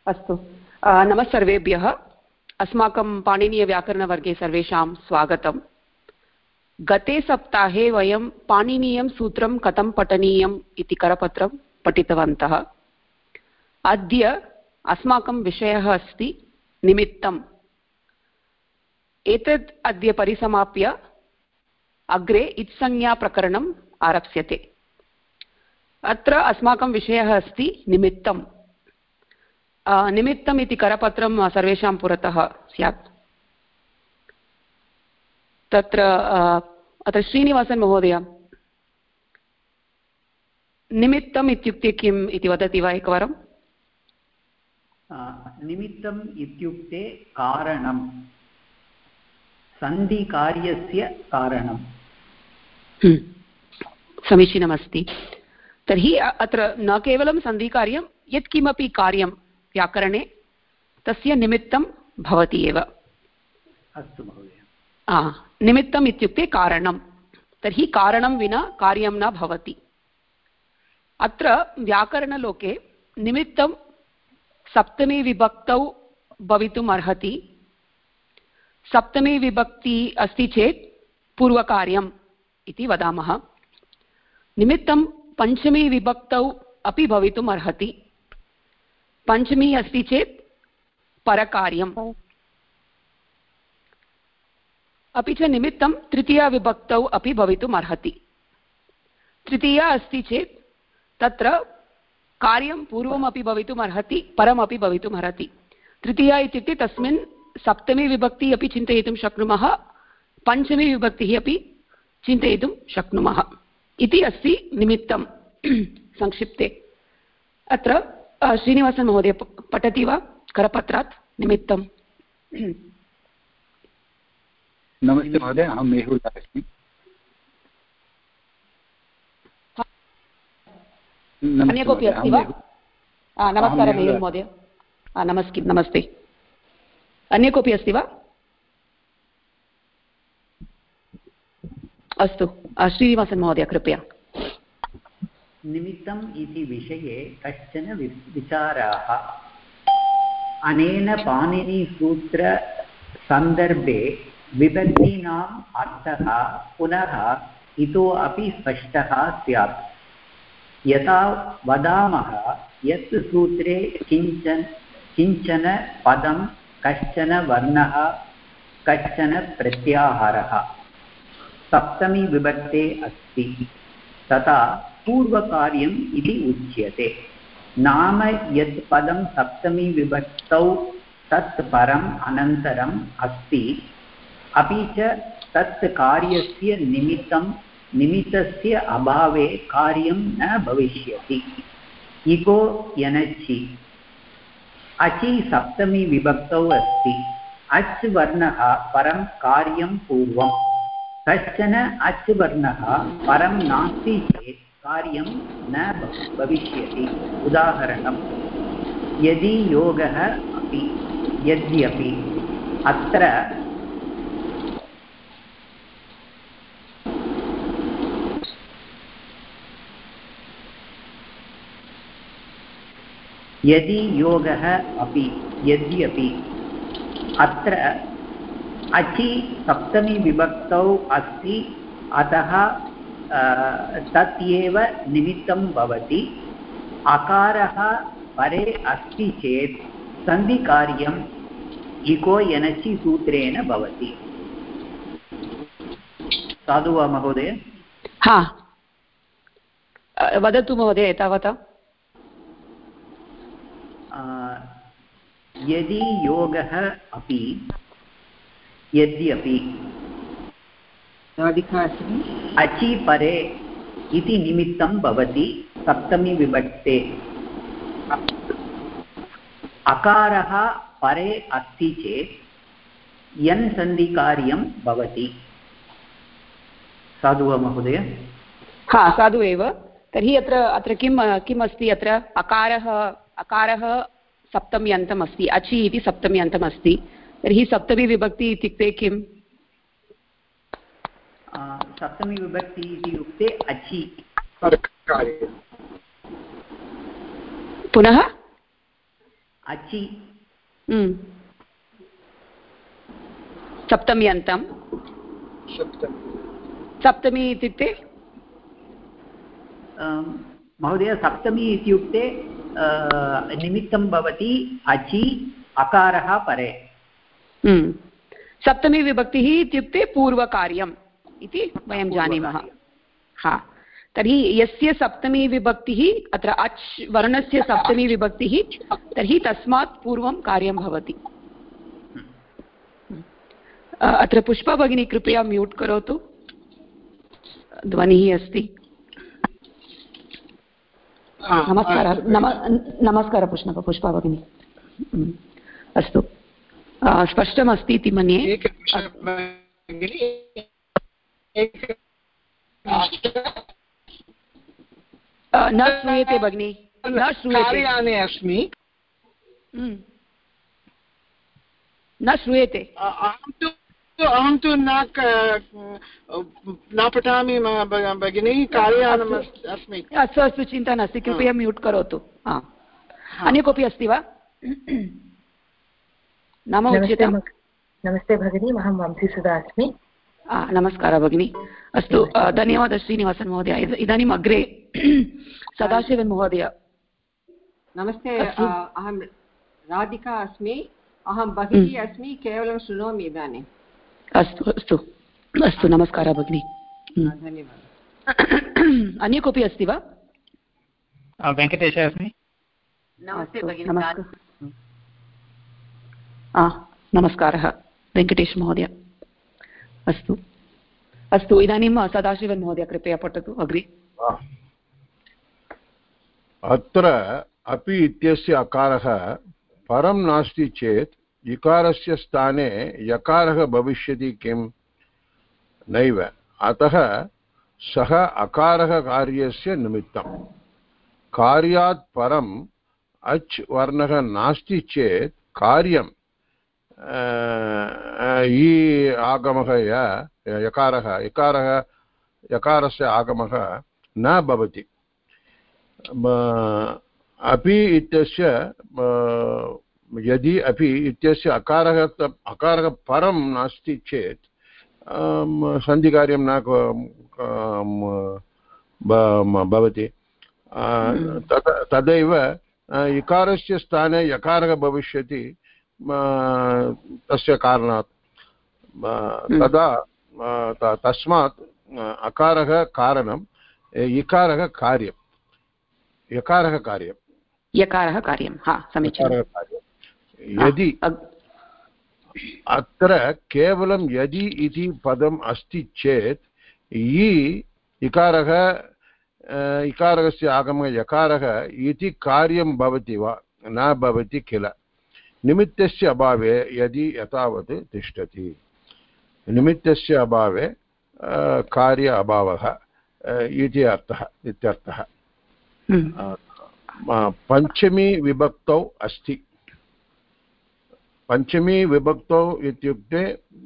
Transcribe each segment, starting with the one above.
अस्तु, नमः सर्वेभ्यः। अस्माकं पाणिनीयव्याकरणवर्गे सर्वेषां स्वागतम्। गते सप्ताहे वयं पाणिनीयं सूत्रं कथं पठनीयम् इति करपत्रं पठितवन्तः। अद्य अस्माकं विषयः अस्ति निमित्तम्। एतत् अद्य परिसमाप्य अग्रे इत्संज्ञाप्रकरणम् आरप्स्यते। अत्र अस्माकं विषयः अस्ति निमित्तम्। निमित्तम् इति करपत्रं सर्वेषां पुरतः स्यात्। तत्र अत्र श्रीनिवासन् महोदय, निमित्तम् इत्युक्ते किम् इति वदति वा एकवारं? निमित्तम् इत्युक्ते कारणं, सन्धिकार्यस्य कारणं। समीचीनमस्ति। तर्हि अत्र न केवलं सन्धिकार्यं, यत्किमपि कार्यं व्याकरणे तस्य निमित्तं भवति एव। अस्तु महोदय। निमित्तम् इत्युक्ते कारणं। तर्हि कारणं विना कार्यं न भवति। अत्र व्याकरणलोके निमित्तं सप्तमी विभक्तौ भवितुम् अर्हति। सप्तमी विभक्ति अस्ति चेत् पूर्वकार्यम् इति वदामः। निमित्तं पञ्चमी विभक्तौ अपि भवितुम् अर्हति। पञ्चमी अस्ति चेत् परकार्यम्। अपि च निमित्तं तृतीया विभक्तौ अपि भवितुम् अर्हति। तृतीया अस्ति चेत् तत्र कार्यं पूर्वमपि भवितुम् अर्हति, परमपि भवितुम् अर्हति। तृतीया इत्युक्ते तस्मिन् सप्तमी विभक्तिः अपि चिन्तयितुं शक्नुमः, पञ्चमी विभक्तिः अपि चिन्तयितुं शक्नुमः इति अस्ति निमित्तं संक्षिप्ते। अत्र श्रीनिवासन् महोदय पठति वा करपत्रात् निमित्तं? नमस्ते महोदय, अहं मेहुल् अस्मि। अन्य कोऽपि अस्ति वा? नमस्कारः मेहुल् महोदय। नमस्ते। अन्य कोऽपि अस्ति वा? अस्तु, श्रीनिवासन् महोदय कृपया। निमित्तम् इति विषये कश्चन विचाराः। अनेन पाणिनिसूत्रसन्दर्भे विभक्तीनाम् अर्थः पुनः इतोपि स्पष्टः स्यात्। यथा वदामः यत् सूत्रे किञ्चन पदं, कश्चन वर्णः, कश्चन प्रत्याहारः सप्तमी विभक्ते अस्ति, तथा पूर्वकार्यम् इति उच्यते। नाम यत् पदं सप्तमी विभक्तौ तत् परम् अनन्तरम् अस्ति, अपि च तत् कार्यस्य निमित्तस्य अभावे कार्यं न भविष्यति। इको यनचि अचि सप्तमी विभक्तौ अस्ति। अच् वर्णः परं कार्यं पूर्वं। कश्चन अच् वर्णः परं नास्ति चेत् कार्यं न भविष्यति। उदाहरणं यदि योगः अपि, यद्यपि। अत्र यदि योगः अपि, यद्यपि। अत्र अचि सप्तमी विभक्तौ अस्ति, अतः तत् एव निमित्तं भवति। अकारः परे अस्ति चेत् सन्धिकार्यम् इको यनचि सूत्रेण भवति। साधु वा महोदय? वदतु महोदय तावता। यदि योगः अपि, यद्यपि। अचि परे इति निमित्तं भवति सप्तमी विभक्ते। अकारः परे अस्ति चेत् यन् सन्धिकार्यं भवति। साधु वा महोदय? साधु एव। तर्हि अत्र किम् अस्ति? अत्र अकारः सप्तमी अन्तम् अस्ति, अचि इति सप्तमी अन्तम् अस्ति। तर्हि सप्तमी विभक्ति इत्युक्ते किम्? सप्तमी विभक्ति इत्युक्ते अचि। पुनः अचि सप्तमी अन्तं सप्तमी इत्युक्ते महोदय सप्तमी इत्युक्ते निमित्तं भवति अचि अकारः परे सप्तमी विभक्तिः इत्युक्ते पूर्वकार्यम् इति वयं जानीमः हा तर्हि यस्य सप्तमी विभक्तिः अत्र अच् वर्णस्य सप्तमी विभक्तिः तर्हि तस्मात् पूर्वं कार्यं भवति अत्र पुष्पा भगिनी कृपया म्यूट् करोतु ध्वनिः अस्ति नमस्कारः नमस्कारः पुष्पा भगिनी अस्तु स्पष्टमस्ति इति मन्ये न श्रूयते भगिनी न श्रूयते अस्मि न श्रूयते अहं तु न पठामि भगिनी कार्यानम् अस्मि अस्तु अस्तु चिन्ता नास्ति कृपया म्यूट् करोतु अन्य कोऽपि अस्ति वा नाम उच्यतां नमस्ते भगिनी अहं वंशीसुधा अस्मि नमस्कारः भगिनी अस्तु धन्यवादः श्रीनिवासन् महोदय इदानीम् अग्रे सदाशिवन् महोदय नमस्ते अहं राधिका अस्मि अहं बहिः अस्मि केवलं शृणोमि इदानीम् अस्तु अस्तु अस्तु नमस्कारः भगिनी धन्यवादः अन्य कोऽपि अस्ति वा वेङ्कटेशः अस्मि नमस्कारः वेङ्कटेश महोदय अस्तु अस्तु इदानीं सदाशिवन् महोदय कृपया पठतु अग्रे अत्र अपि इत्यस्य अकारः परं नास्ति चेत् इकारस्य स्थाने यकारः भविष्यति किं नैव अतः सः अकारः कार्यस्य निमित्तं कार्यात् परम् अच् वर्णः नास्ति चेत् कार्यं इ आगमः यकारस्य आगमः न भवति अपि इत्यस्य यदि अपि इत्यस्य अकारः परं नास्ति चेत् सन्धिकार्यं न भवति तदैव इकारस्य स्थाने यकारः भविष्यति तस्य कारणात् तदा तस्मात् अकारः कारणम् इकारः कार्यं यकारः कार्यं हा समीचीनं यदि अत्र केवलं यदि इति पदम् अस्ति चेत् इकारस्य आगमः यकारः इति कार्यं भवति वा न भवति किल निमित्तस्य अभावे यदि यथावत् तिष्ठति निमित्तस्य अभावे कार्य अभावः इति इत्यर्थः पञ्चमी विभक्तौ अस्ति पञ्चमी विभक्तौ इत्युक्ते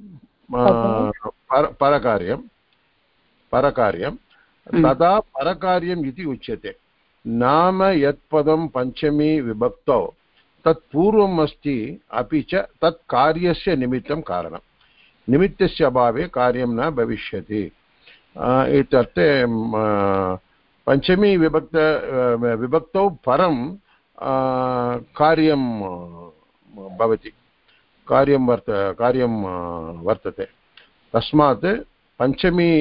परकार्यं तदा परकार्यम् इति उच्यते नाम यत् पदं पञ्चमी विभक्तौ तत् पूर्वम् अस्ति अपि च तत् कार्यस्य निमित्तं कारणं निमित्तस्य अभावे कार्यं न भविष्यति इत्यर्थे पञ्चमी विभक्तौ परं कार्यं भवति कार्यं वर्तते तस्मात् पञ्चमी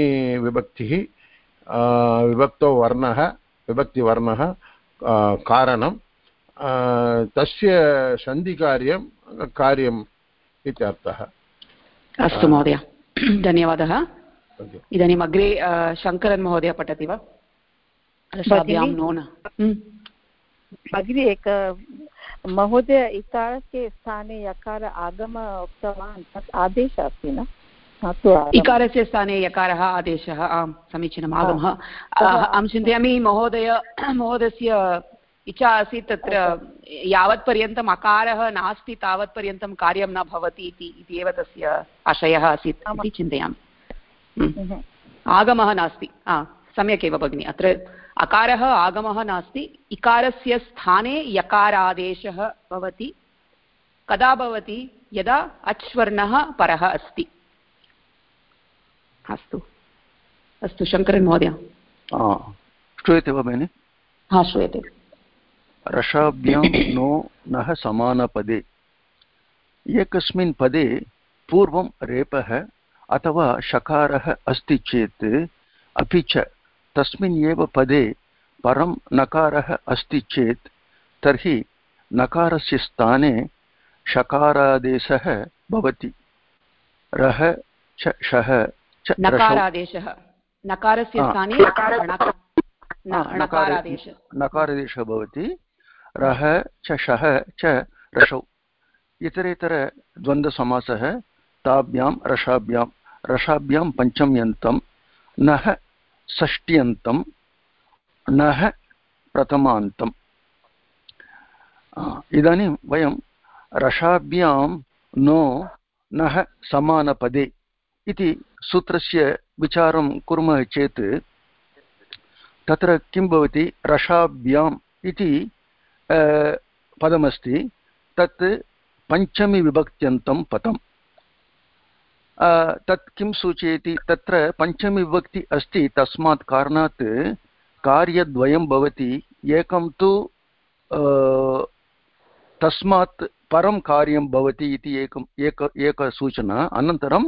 विभक्तौ विभक्तिवर्णः कारणं तस्य सन्धिकार्यं कार्यम् इत्यर्थः अस्तु महोदय धन्यवादः इदानीम् अग्रे शङ्करन् महोदय पठति वा भगिनी एक महोदय इकारस्य स्थाने यकार आगम उक्तवान् तत् आदेशः अस्ति न इकारस्य स्थाने यकारः आदेशः आम् समीचीनम् आगमः अहं चिन्तयामि महोदयस्य इच्छा आसीत् तत्र यावत्पर्यन्तम् अकारः नास्ति तावत्पर्यन्तं कार्यं न भवति इति एव तस्य आशयः आसीत् इति चिन्तयामि आगमः नास्ति सम्यक् एव भगिनि अत्र अकारः आगमः नास्ति, इकारस्य स्थाने यकारादेशः भवति। कदा भवति? यदा अच्वर्णः परः अस्ति। अस्तु अस्तु शङ्करन् महोदय श्रूयते वा भगिनि? हा श्रूयते। रसाभ्यां नो नः समानपदे एकस्मिन् पदे पूर्वं रेपः अथवा शकारः अस्ति चेत् अपि च तस्मिन् एव पदे परं नकारः अस्ति चेत् तर्हि नकारस्य स्थाने शकारादेशः भवति। रः च शः च नकारादेशः, नकारस्य स्थाने नकारादेशः भवति। रः च शः च रसौ। इतरेतरद्वन्द्वसमासः ताभ्यां रसाभ्यां पञ्चम्यन्तं, नः षष्ट्यन्तं, नः प्रथमान्तम्। इदानीं वयं रसाभ्यां नो नः समानपदे इति सूत्रस्य विचारं कुर्मः चेत् तत्र किं भवति? रसाभ्याम् इति पदमस्ति, तत् पञ्चमी विभक्त्यन्तं पदम्। तत् किं सूचयति? तत्र पञ्चमी विभक्ति अस्ति, तस्मात् कारणात् कार्यद्वयं भवति। एकं तु तस्मात् परं कार्यं भवति इति एक सूचना। अनन्तरं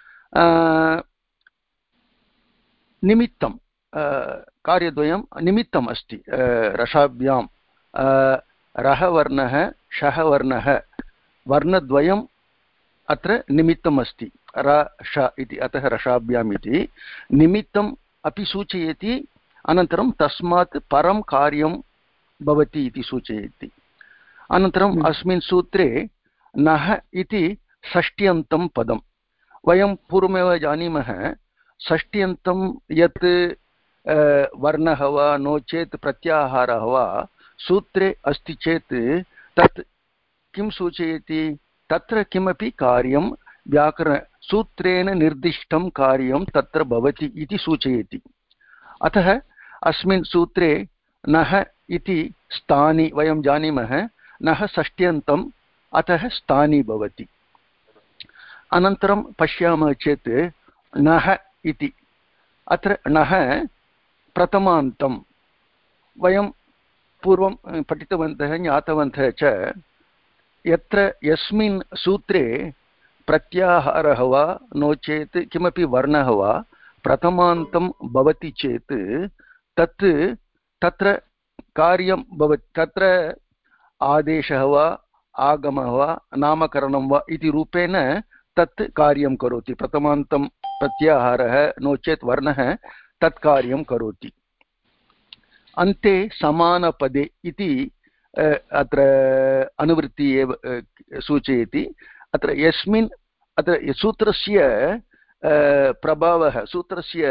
निमित्तं कार्यद्वयं निमित्तम् अस्ति। रसाभ्यां रः वर्णः शः वर्णः वर्णद्वयम् अत्र निमित्तम् अस्ति, र श इति। अतः रसाभ्याम् इति निमित्तम् अपि सूचयति, अनन्तरं तस्मात् परं कार्यं भवति इति सूचयति। अनन्तरम् अस्मिन् सूत्रे नः इति षष्ट्यन्तं पदं। वयं पूर्वमेव जानीमः, षष्ट्यन्तं यत् वर्णः वा नो चेत् प्रत्याहारः वा सूत्रे अस्ति चेत् तत् किं सूचयति? तत्र किमपि कार्यं व्याकरणसूत्रेण निर्दिष्टं कार्यं तत्र भवति इति सूचयति। अतः अस्मिन् सूत्रे नः इति स्थानि वयं जानीमः, नः षष्ट्यन्तम्, अतः स्थानि भवति। अनन्तरं पश्यामः चेत् नः इति, अत्र नः प्रथमान्तं। वयं पूर्वं पठितवन्तः, ज्ञातवन्तः च, यत्र यस्मिन् सूत्रे प्रत्याहारः वा नो चेत् किमपि वर्णः वा प्रथमान्तं भवति चेत् तत् तत्र कार्यं भवति। तत्र आदेशः वा आगमः वा नामकरणं वा इति रूपेण तत् कार्यं करोति। प्रथमान्तं प्रत्याहारः नो चेत् वर्णः तत् कार्यं करोति। अन्ते समानपदे इति अत्र अनुवृत्ति एव सूचयति। अत्र यस्मिन् अत्र सूत्रस्य प्रभावः, सूत्रस्य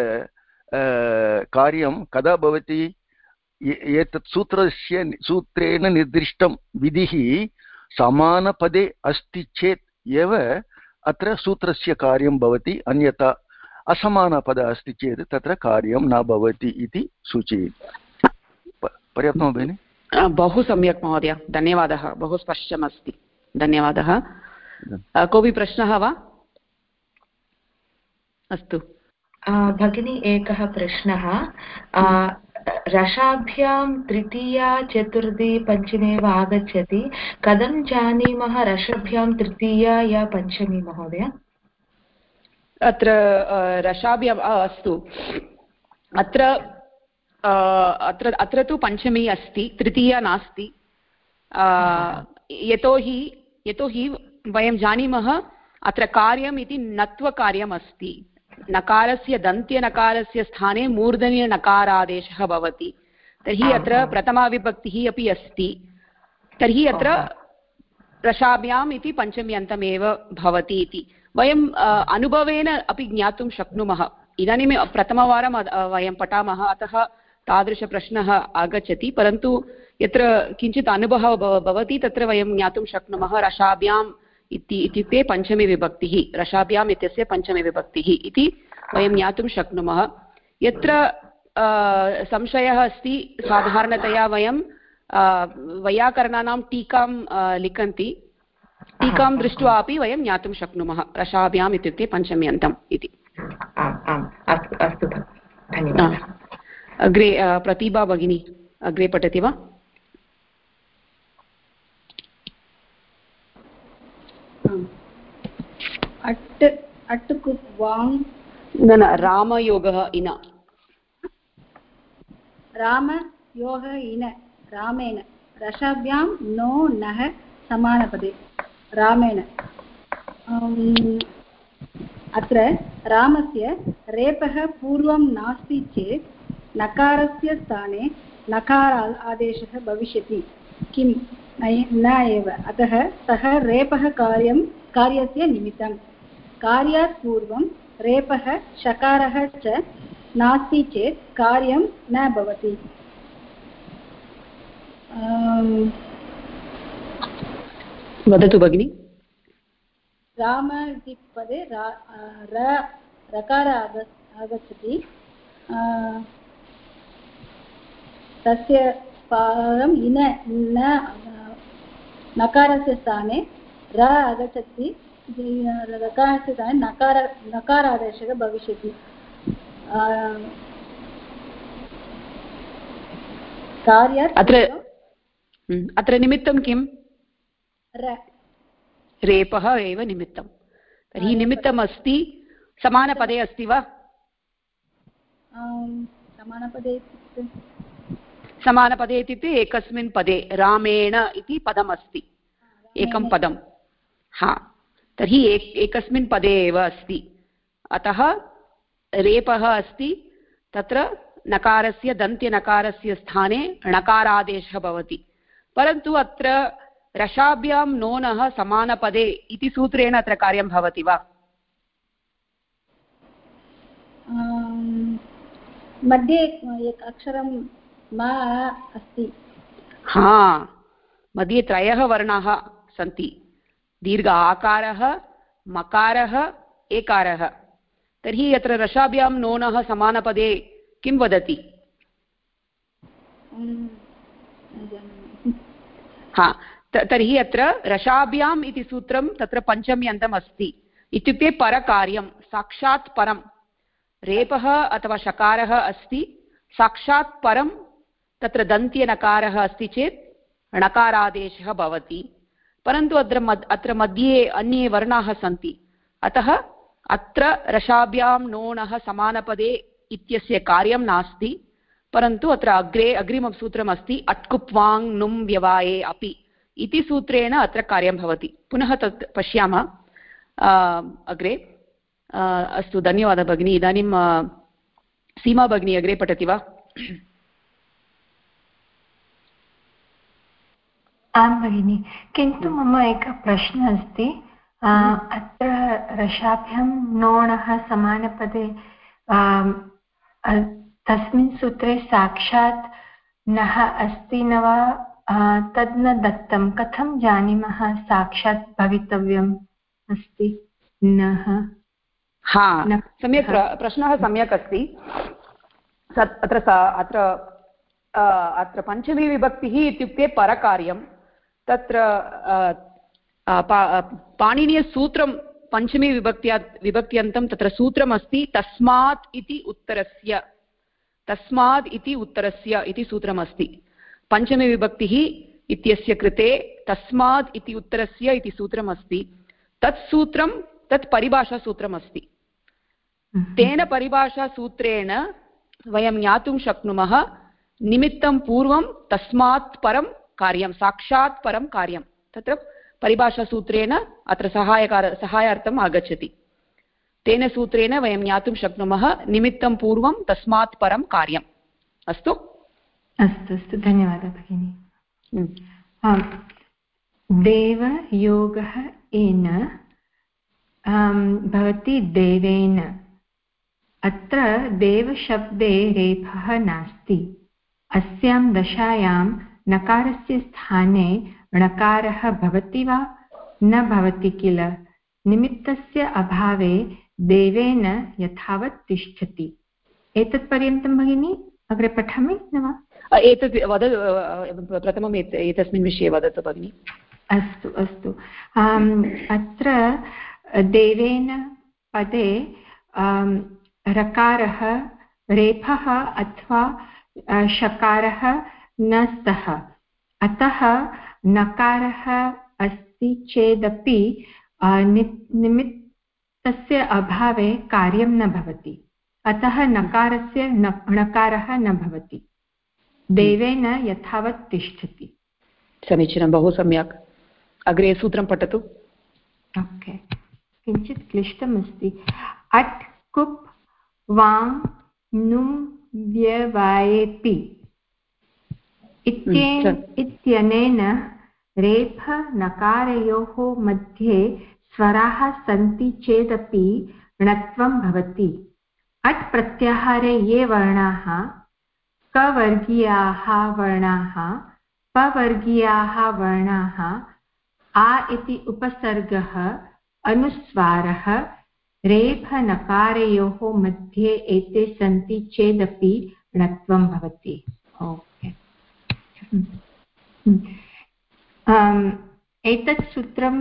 कार्यं कदा भवति? एतत् सूत्रेण निर्दिष्टं विधिः समानपदे अस्ति चेत् एव अत्र सूत्रस्य कार्यं भवति, अन्यथा असमानपदः अस्ति चेत् तत्र कार्यं न भवति इति सूचयति। पर्याप्तं भगिनि? बहु सम्यक् महोदय, धन्यवादः। बहु स्पष्टमस्ति, धन्यवादः। कोऽपि प्रश्नः वा? अस्तु भगिनी, एकः प्रश्नः। रसाभ्यां तृतीया चतुर्थी पञ्चमी वा आगच्छति, कथं जानीमः रसाभ्यां तृतीया या पञ्चमी महोदय? अत्र रसाभ्याम् अस्तु, अत्र तु पञ्चमी अस्ति, तृतीया नास्ति। यतोहि वयं जानीमः अत्र कार्यम् इति नत्वकार्यम् अस्ति। नकारस्य दन्त्यनकारस्य स्थाने मूर्धन्यनकारादेशः भवति। तर्हि अत्र प्रथमाविभक्तिः अपि अस्ति। तर्हि अत्र रसाभ्याम् इति पञ्चम्यन्तमेव भवति इति वयम् अनुभवेन अपि ज्ञातुं शक्नुमः। इदानीं प्रथमवारं वयं पठामः, अतः तादृशप्रश्नः आगच्छति। परन्तु यत्र किञ्चित् अनुभवः भवति तत्र वयं ज्ञातुं शक्नुमः रसाभ्याम् इत्युक्ते पञ्चमी विभक्तिः, रसाभ्याम् इत्यस्य पञ्चमी विभक्तिः इति वयं ज्ञातुं शक्नुमः। यत्र संशयः अस्ति साधारणतया वयं वैयाकरणानां टीकां लिखन्ति टीकां दृष्ट्वा अपि वयं ज्ञातुं शक्नुमः रसाभ्याम् इत्युक्ते पञ्चम्यन्तम् इति अस्तु धन्यवादः अग्रे प्रतिभा भगिनी अग्रे पठति वा अट् कुप् वाङ् न रामयोगः इन रामयोगः इन रामेण रसाभ्यां नो नः समानपदे रामेण अत्र रामस्य रेपः पूर्वं नास्ति चेत् नकारस्य स्थाने नकार आदेशः भविष्यति किं न एव अतः सः रेपः कार्यस्य निमित्तं कार्यात् पूर्वं रेपः शकारः च नास्ति चेत् कार्यं न भवति वदतु भगिनि राम इति पदे रकार आगच्छति तस्य परम् इन नकारस्य स्थाने र आगच्छति रकारस्य स्थाने नकारादेशः भविष्यति कार्यात् अत्र निमित्तं किम् रेपः एव निमित्तं तर्हि निमित्तम् अस्ति समानपदे अस्ति वा समानपदे इत्युक्ते एकस्मिन् पदे रामेण इति पदमस्ति एकं पदं हा तर्हि एकस्मिन् पदे एव अस्ति अतः रेपः अस्ति तत्र नकारस्य दन्त्यनकारस्य स्थाने णकारादेशः भवति परन्तु अत्र रसाभ्यां नोनः समानपदे इति सूत्रेण अत्र कार्यं भवति वा मध्ये एक अक्षरं मा अस्ति हा मध्ये त्रयः वर्णाः सन्ति दीर्घ आकारः मकारः एकारः तर्हि अत्र रसाभ्यां नोनः समानपदे किं वदति हा तर्हि अत्र रसाभ्याम् इति सूत्रं तत्र पञ्चम्यन्तम् अस्ति इत्युक्ते परकार्यं साक्षात् परं रेपः अथवा शकारः अस्ति साक्षात् परं तत्र दन्त्यनकारः अस्ति चेत् णकारादेशः भवति परन्तु अत्र मध्ये अन्ये वर्णाः सन्ति अतः अत्र रसाभ्यां नोणः समानपदे इत्यस्य कार्यं नास्ति परन्तु अत्र अग्रिमं सूत्रमस्ति अट्कुप्वाङ् नुम् व्यवाये अपि इति सूत्रेण अत्र कार्यं भवति पुनः तत् पश्यामः अग्रे अस्तु धन्यवादः भगिनी इदानीं सीमा भगिनी अग्रे पठति वा आं भगिनि किन्तु मम एकः प्रश्नः अस्ति अत्र रसाभ्यां नोणः समानपदे तस्मिन् सूत्रे साक्षात् नः अस्ति न वा तद् न दत्तं कथं जानीमः साक्षात् भवितव्यम् अस्ति नः हा सम्यक् प्रश्नः सम्यक् अस्ति अत्र पञ्चमी विभक्तिः इत्युक्ते परकार्यं तत्र पाणिनीयसूत्रं पञ्चमी विभक्त्यन्तं तत्र सूत्रमस्ति तस्मात् इति उत्तरस्य इति सूत्रमस्ति पञ्चमी विभक्तिः इत्यस्य कृते तस्मात् इति उत्तरस्य इति सूत्रमस्ति तत् परिभाषासूत्रमस्ति तेन परिभाषासूत्रेण वयं ज्ञातुं शक्नुमः निमित्तं पूर्वं तस्मात् परं कार्यं साक्षात् परं कार्यं तत्र परिभाषासूत्रेण अत्र सहायार्थम् आगच्छति तेन सूत्रेण वयं ज्ञातुं शक्नुमः निमित्तं पूर्वं तस्मात् परं कार्यम् अस्तु अस्तु धन्यवादः भगिनी देवयोगः येन भवति देवेन अत्र देवशब्दे रेफः नास्ति अस्यां दशायां नकारस्य स्थाने णकारः भवति वा न भवति किल निमित्तस्य अभावे देवेन यथावत् तिष्ठति एतत् पर्यन्तं भगिनी अग्रे पठामि न वा? एतत् प्रथमम् एतस्मिन् विषये वदतु भगिनि। अस्तु अस्तु। अत्र देवेन पदे रकारः रेफः अथवा शकारः न स्तः, अतः नकारः अस्ति चेदपि निमित्तस्य अभावे कार्यं न भवति, अतः नकारस्य णकारः न भवति, देवेन यथावत् तिष्ठति। समीचीनं, बहु सम्यक्। अग्रे सूत्रं पठतु। ओके, किञ्चित् क्लिष्टमस्ति। अट् कुप् वाङ् नुं व्यवायेपि इत्यनेन रेफ नकारयोः मध्ये स्वराः सन्ति चेदपि णत्वं भवति। अट् प्रत्याहारे ये वर्णाः कवर्गीयाः वर्णाः पवर्गीयाः वर्णाः आ इति उपसर्गः अनुस्वारः रेफनकारयोः मध्ये एते सन्ति चेदपि णत्वं भवति। ओके, एतत् सूत्रं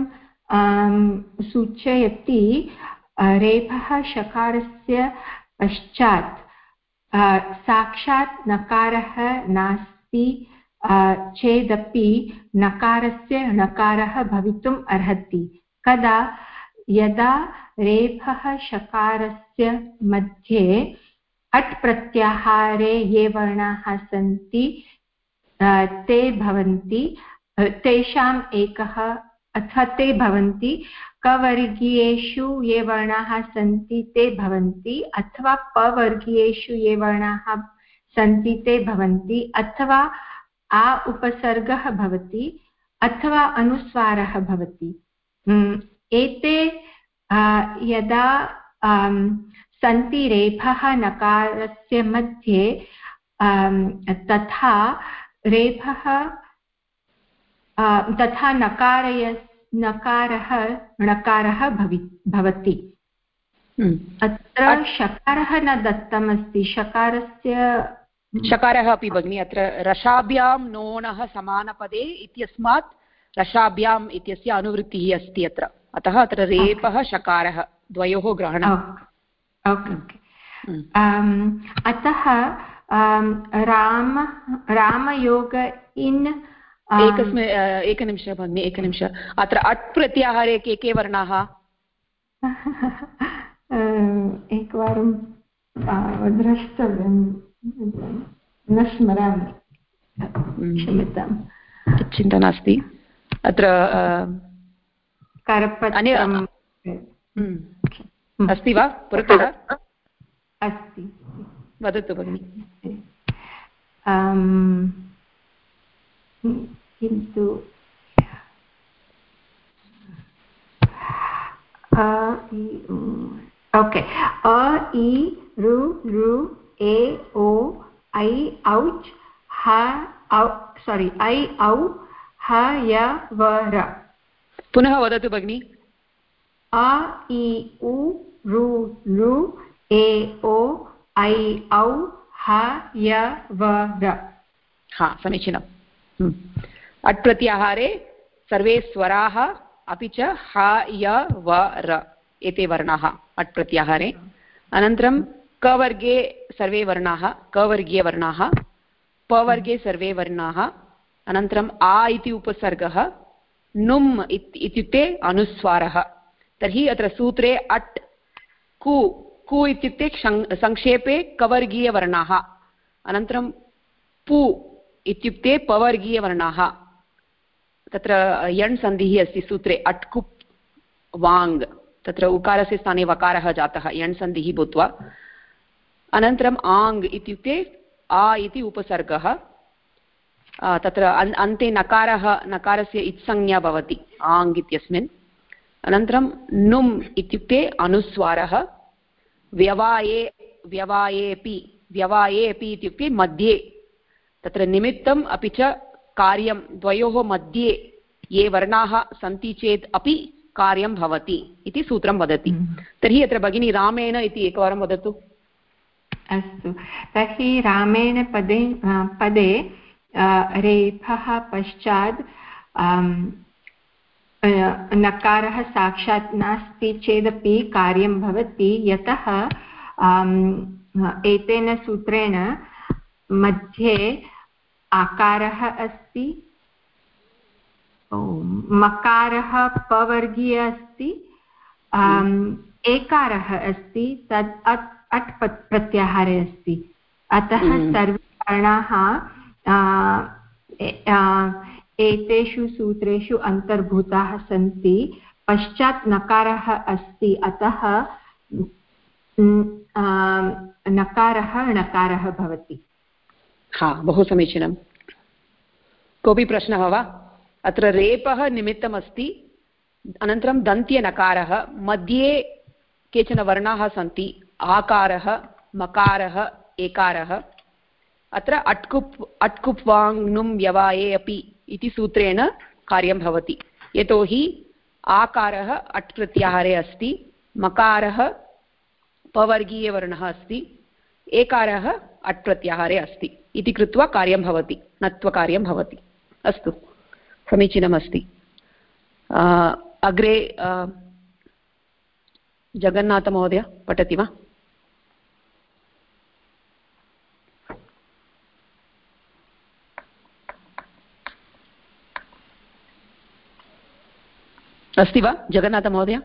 सूचयति रेफः शकारस्य पश्चात् साक्षात् नकारः नास्ति चेदपि नकारस्य णकारः भवितुम् अर्हति। कदा? यदा रेफः शकारस्य मध्ये अट् प्रत्याहारे ये वर्णाः सन्ति ते भवन्ति, तेषाम् एकः अथवा ते भवन्ति, कवर्गीयेषु ये वर्णाः सन्ति ते भवन्ति, अथवा पवर्गीयेषु ये वर्णाः सन्ति ते भवन्ति, अथवा आ उपसर्गः भवति, अथवा अनुस्वारः भवति। एते यदा सन्ति रेफः नकारस्य मध्ये तथा रेफः तथा नकारः णकारः भवति। अत्र शकारः न दत्तमस्ति, शकारः अपि भगिनी अत्र रसाभ्यां नोणः समानपदे इत्यस्मात् रसाभ्याम् इत्यस्य अनुवृत्तिः अस्ति अत्र, अतः अत्र रेपः शकारः द्वयोः ग्रहणम्। अतः रामयोग इन् एकनिमिषः भगिनि, एकनिमिषः। अत्र अट् प्रत्याहारे के के वर्णाः? एकवारं द्रष्टव्यं, न स्मरामि, क्षम्यतां। चिन्ता नास्ति। अत्र अस्ति वा पुरतः? अस्ति, वदतु भगिनि। किन्तु ओके, अ इ रु रु ए ओ ऐ औच् ह सोरि ऐ औ ह य व र। पुनः वदतु भगिनि। अ इ उ रु रु ए ओ ऐ औ ह य व र। हा, समीचीनम्। अट् प्रत्याहारे सर्वे स्वराः अपि च ह य व र एते वर्णाः अट् प्रत्याहारे। अनन्तरं कवर्गे सर्वे वर्णाः, कवर्गीयवर्णाः, पवर्गे सर्वे वर्णाः, अनन्तरम् आ इति उपसर्गः, नुम् इत्युक्ते अनुस्वारः। तर्हि अत्र सूत्रे अट् कु इत्युक्ते संक्षेपे कवर्गीयवर्णाः, अनन्तरं पु इत्युक्ते पवर्गीयवर्णाः। तत्र यण् सन्धिः अस्ति सूत्रे अट् कुप् वाङ्, तत्र उकारस्य स्थाने वकारः जातः यण् सन्धिः भूत्वा। अनन्तरम् आङ् इत्युक्ते आ इति उपसर्गः, तत्र अन्ते नकारस्य इत्संज्ञा भवति आङ् इत्यस्मिन्। अनन्तरं नुम् इत्युक्ते अनुस्वारः, व्यवायेपि इत्युक्ते मध्ये, तत्र निमित्तम् अपि च कार्यं द्वयोः मध्ये ये वर्णाः सन्ति चेत् अपि कार्यं भवति इति सूत्रं वदति। तर्हि अत्र भगिनी रामेण इति एकवारं वदतु। अस्तु तर्हि रामेण पदे रेफः पश्चात् नकारः साक्षात् नास्ति चेदपि कार्यं भवति यतः एतेन सूत्रेण मध्ये आकारः अस्ति मकारः पवर्गीय अस्ति एकारः अस्ति तद् अट् प्रत्याहारे अस्ति अतः सर्वे वर्णाः एतेषु सूत्रेषु अन्तर्भूताः सन्ति पश्चात् नकारः अस्ति अतः नकारः णकारः भवति हा बहु समीचीनं कोऽपि प्रश्नः वा अत्र रेपः निमित्तमस्ति अनन्तरं दन्त्यनकारः मध्ये केचन वर्णाः सन्ति आकारः मकारः एकारः अत्र अट्कुप् वाङ्नुं व्यवाये अपि इति सूत्रेण कार्यं भवति यतोहि आकारः अट् प्रत्याहारे अस्ति मकारः पवर्गीयवर्णः अस्ति एकारः अट् प्रत्याहारे अस्ति इति कृत्वा कार्यं भवति नत्वकार्यं भवति अस्तु समीचीनमस्ति अग्रे जगन्नाथमहोदय पठति वा अस्ति वा जगन्नाथमहोदय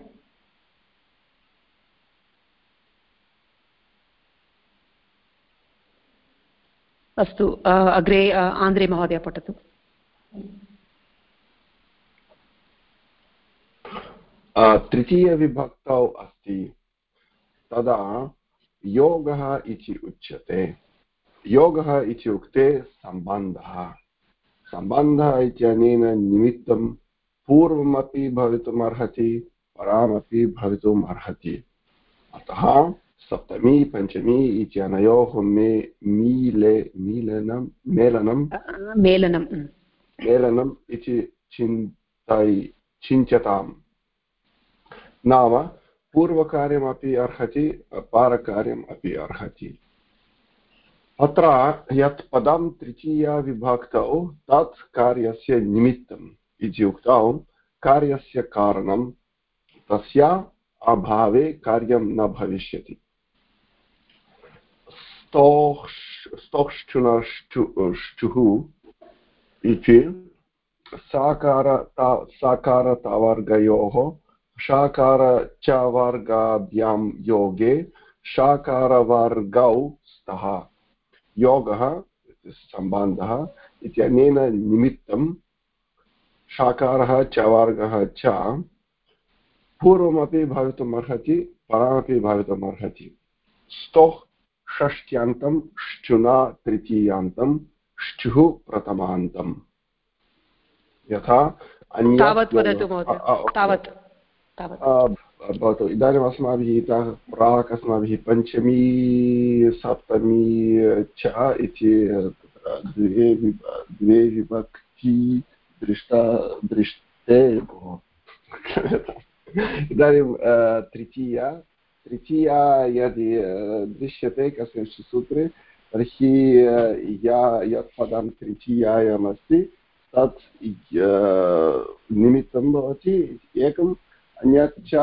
अस्तु अग्रे आन्द्रे महोदय पठतु तृतीयविभक्तौ अस्ति तदा योगः इति उच्यते योगः इत्युक्ते सम्बन्धः इत्यनेन निमित्तं पूर्वमपि भवितुम् अर्हति परामपि भवितुम् अर्हति अतः सप्तमी पञ्चमी इत्यनयोः मेलनम् इति चिन्त्यताम् नाम पूर्वकार्यमपि अर्हति पारकार्यम् अपि अर्हति अत्र यत् पदं तृतीयाविभक्तौ तत् कार्यस्य निमित्तम् इत्युक्तौ कार्यस्य कारणं तस्य अभावे कार्यं न भविष्यति स्तोष्ठुनष्टुः इति साकारतावर्गयोः शाकार च वर्गाभ्यां योगे शाकारवर्गौ स्तः योगः सम्बन्धः इत्यनेन निमित्तं शाकारः च वर्गः च पूर्वमपि भवितुम् अर्हति परामपि भवितुम् अर्हति स्तोः षष्ट्यान्तं श्चुना तृतीयान्तं श्चुः प्रथमान्तम् यथा भवतु इदानीम् अस्माभिः इतः प्राक् अस्माभिः पञ्चमी सप्तमी च इति द्वे विभक्ति दृष्टे इदानीं तृतीया यदि दृश्यते कस्मिंश्चित् सूत्रे तर्हि यत् पदं तृतीयायामस्ति तत् निमित्तं भवति एकम् अन्यत् च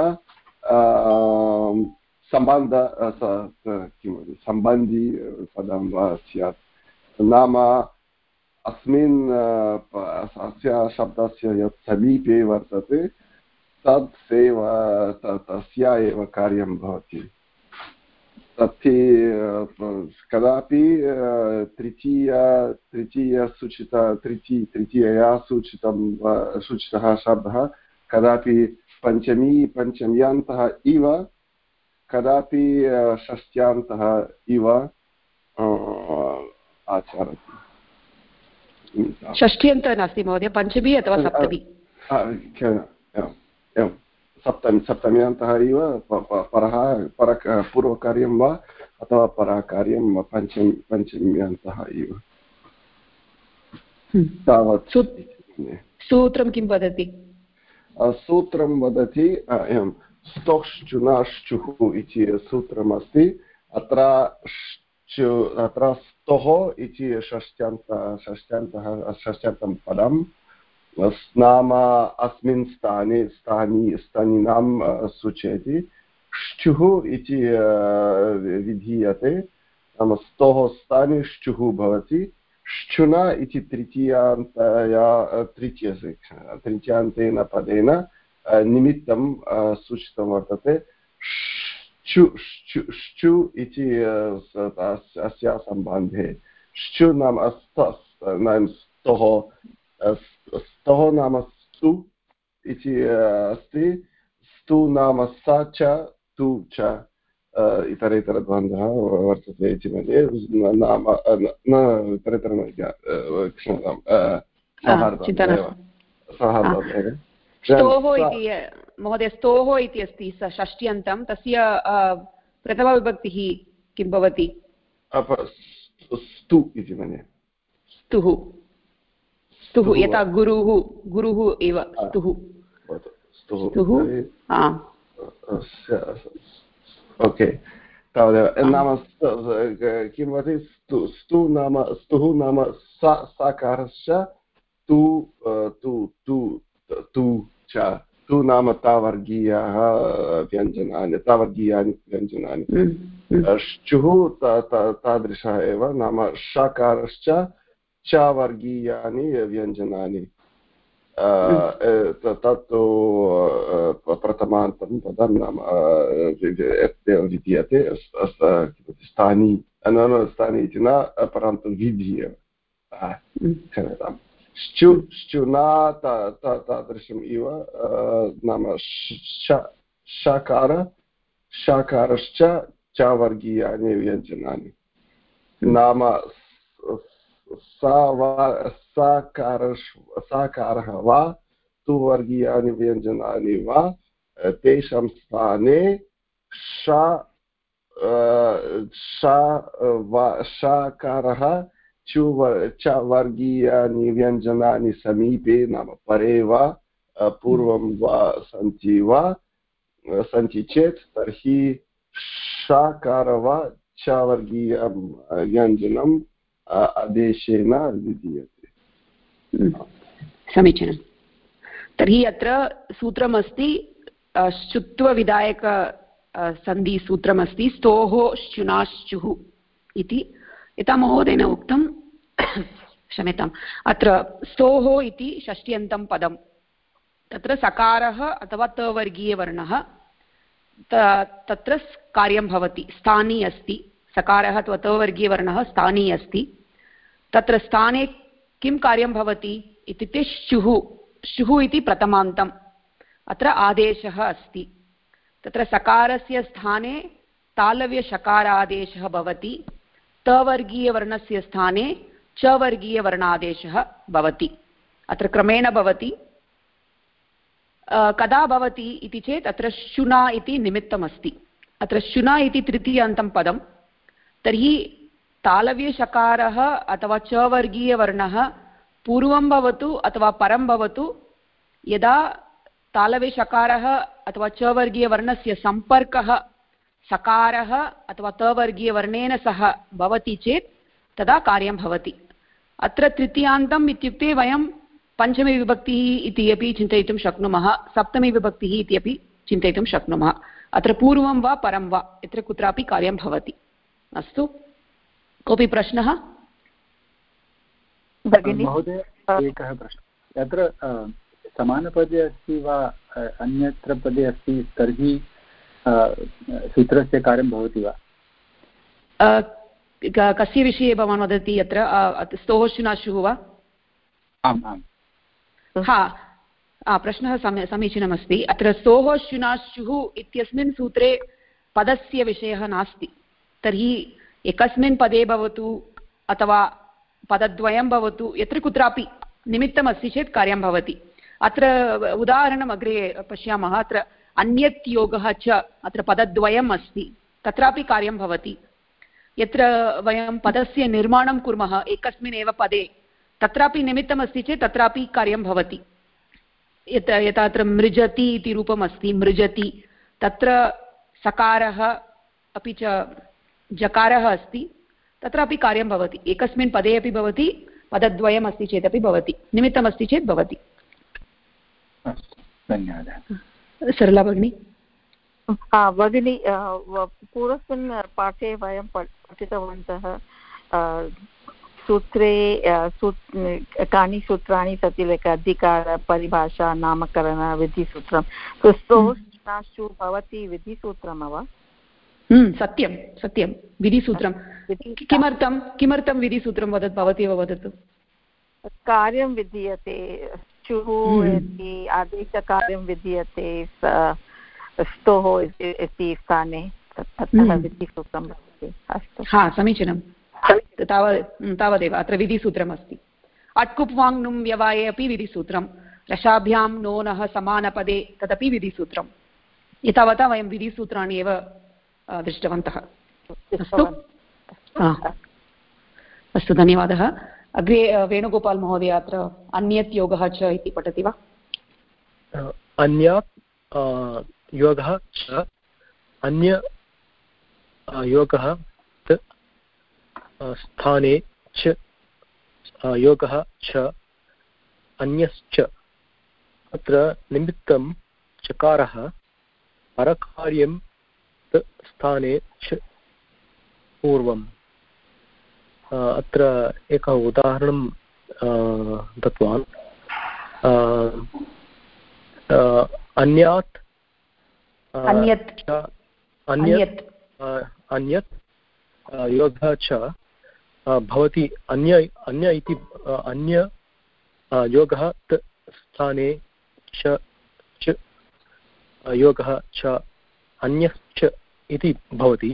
सम्बन्धी पदं वा स्यात् नाम अस्मिन् अस्य शब्दस्य यत् समीपे वर्तते तत् तस्य एव कार्यं भवति कदापि तृतीयया सूचितः शब्दः कदापि पञ्चम्यान्तः इव कदापि षष्ट्यान्तः इव आचरति षष्ट्यन्तः नास्ति महोदय पञ्चमी अथवा सप्तमी सप्तम्यान्तः इव पूर्वकार्यं वा अथवा पराकार्यं पञ्चम्यान्तः इव तावत् सूत्रं किं वदति सूत्रं वदति एवं स्तोश्चुनाश्चुः इति सूत्रमस्ति अत्र तत्र स्तोः इति षष्ट्यन्तं पदं नाम अस्मिन् स्थानीनां सूचयति। श्चुः इति विधीयते, नाम स्तोः स्थाने श्चुः भवति। श्चुना इति तृतीयान्तेन पदेन निमित्तं सूचितं वर्तते। श्चु इति अस्या सम्बन्धे श्चु नाम स्तोः, स्तोः नाम स्तु इति अस्ति, स्तु नाम स च तु च इतरेतरद्वन्द्वः वर्तते इति मध्ये नाम न इतरेतरं सौहार्दमेव। स्तोः इति महोदय, स्तोः इति अस्ति षष्ट्यन्तं, तस्य प्रथमविभक्तिः किं भवति? स्तु इति मन्ये। स्तुः, स्तुः यथा गुरुः, गुरुः एव स्तुः। स्तुः ओके, तावदेव। नाम किं वदति? स्तु नाम स्तुः नाम साकारश्च तु च, तु नाम तावर्गीयाः व्यञ्जनानि, तावर्गीयानि व्यञ्जनानि। श्चुः तादृशः एव, नाम षकारश्च च वर्गीयानि व्यञ्जनानि। तत्तु प्रथमान्तं पदं नाम विधीयते। स्थानी इति न, परन्तु विधि एव, क्षम्यताम्। श्चुना तादृशम् इव, नाम षकारश्च च वर्गीयानि व्यञ्जनानि। नाम साकारः वा तु वर्गीयानि व्यञ्जनानि वा, तेषां स्थाने षकारः च वर्गीयानि व्यञ्जनानि समीपे, नाम परे वा पूर्वं वा सन्ति चेत्, तर्हि षकार वा च वर्गीयं व्यञ्जनम् आदेशेन विधीयते। समीचीनं। तर्हि अत्र सूत्रमस्ति, श्चुत्वविधायक सन्धिसूत्रमस्ति, स्तोः श्चुनाश्चुः इति। यथा महोदयेन उक्तं, क्षम्यताम्, अत्र स्तोः इति षष्ट्यन्तं पदं, तत्र सकारः अथवा तवर्गीयवर्णः तत्र कार्यं भवति, स्थानी अस्ति। सकारः अथवा तवर्गीयवर्णः स्थानी अस्ति। तत्र स्थाने किं कार्यं भवति इत्युक्ते श्चुः, श्चुः इति प्रथमान्तम्, अत्र आदेशः अस्ति। तत्र सकारस्य स्थाने तालव्यषकारादेशः भवति, तवर्गीयवर्णस्य स्थाने च वर्गीयवर्णादेशः भवति। अत्र क्रमेण भवति। कदा भवति इति चेत् अत्र शुना इति निमित्तमस्ति। अत्र शुना इति तृतीयान्तं पदं, तर्हि तालव्यषकारः अथवा च वर्गीयवर्णः पूर्वं भवतु अथवा परं भवतु, यदा तालव्यषकारः अथवा च वर्गीयवर्णस्य सम्पर्कः सकारः अथवा तवर्गीयवर्णेन सह भवति चेत् तदा कार्यं भवति। अत्र तृतीयान्तम् इत्युक्ते वयं पञ्चमीविभक्तिः इति अपि चिन्तयितुं शक्नुमः, सप्तमीविभक्तिः इति अपि चिन्तयितुं शक्नुमः। अत्र पूर्वं वा परं वा यत्र कुत्रापि कार्यं भवति। अस्तु, कोऽपि प्रश्नः? महोदय, एकः प्रश्नः। यत्र समानपदे अस्ति वा अन्यत्र पदे अस्ति, तर्हि सूत्रस्य कार्यं भवति वा? कस्य विषये भवान् वदति? अत्र स्तोः शुनाशुः वा? आम् आम्, हा, प्रश्नः समीचीनमस्ति। अत्र स्तोः शुनाशुः इत्यस्मिन् सूत्रे पदस्य विषयः नास्ति। तर्हि एकस्मिन् पदे भवतु अथवा पदद्वयं भवतु, यत्र कुत्रापि निमित्तमस्ति चेत् कार्यं भवति। अत्र उदाहरणम् अग्रे पश्यामः। अत्र अन्यत् योगः च, अत्र पदद्वयम् अस्ति, तत्रापि कार्यं भवति। यत्र वयं पदस्य निर्माणं कुर्मः एकस्मिन् एव पदे, तत्रापि निमित्तमस्ति चेत् तत्रापि कार्यं भवति। यथा अत्र मृजति इति रूपम् अस्ति, मृजति, तत्र सकारः अपि च जकारः अस्ति, तत्रापि कार्यं भवति, एकस्मिन् पदे अपि भवति, पदद्वयम् अस्ति चेदपि भवति, निमित्तमस्ति चेत् भवति। धन्यवादः। सरला भगिनी। भगिनी, पूर्वस्मिन् पाठे वयं पठितवन्तः सूत्रे कानि सूत्राणि सन्ति, अधिकार, परिभाषा, नामकरण, विधिसूत्रं। स्तोष्णाशु भवति विधिसूत्रं वा? सत्यं सत्यं, विधिसूत्रं। किमर्थं विधिसूत्रं भवती एव वदतु। कार्यं विधीयते, चुः इति आदेशकार्यं विधीयते स्तोः इति स्थाने, अतः विधिसूत्रं भवति। अस्तु, समीचीनं। तावदेव अत्र विधिसूत्रमस्ति। अट्कुप् वाङ् नुम् व्यवाये अपि विधिसूत्रं, रसाभ्यां नोनः समानपदे तदपि विधिसूत्रम्। एतावता वयं विधिसूत्राणि एव दृष्टवन्तः। अस्तु, धन्यवादः। अग्रे वेणुगोपाल् महोदय अत्र अन्यत् योगः च इति पठति वा? अन्यत् योगः च, अन्य योगः स्थाने च योगः च, अन्यश्च। अत्र निमित्तं चकारः, परकार्यं स्थाने च पूर्वम्। अत्र एकः उदाहरणं दत्तवान्। अन्यत् योगः च भवति, अन्य इति अन्य योगः स्थाने च योगः च अन्यश्च इति भवति।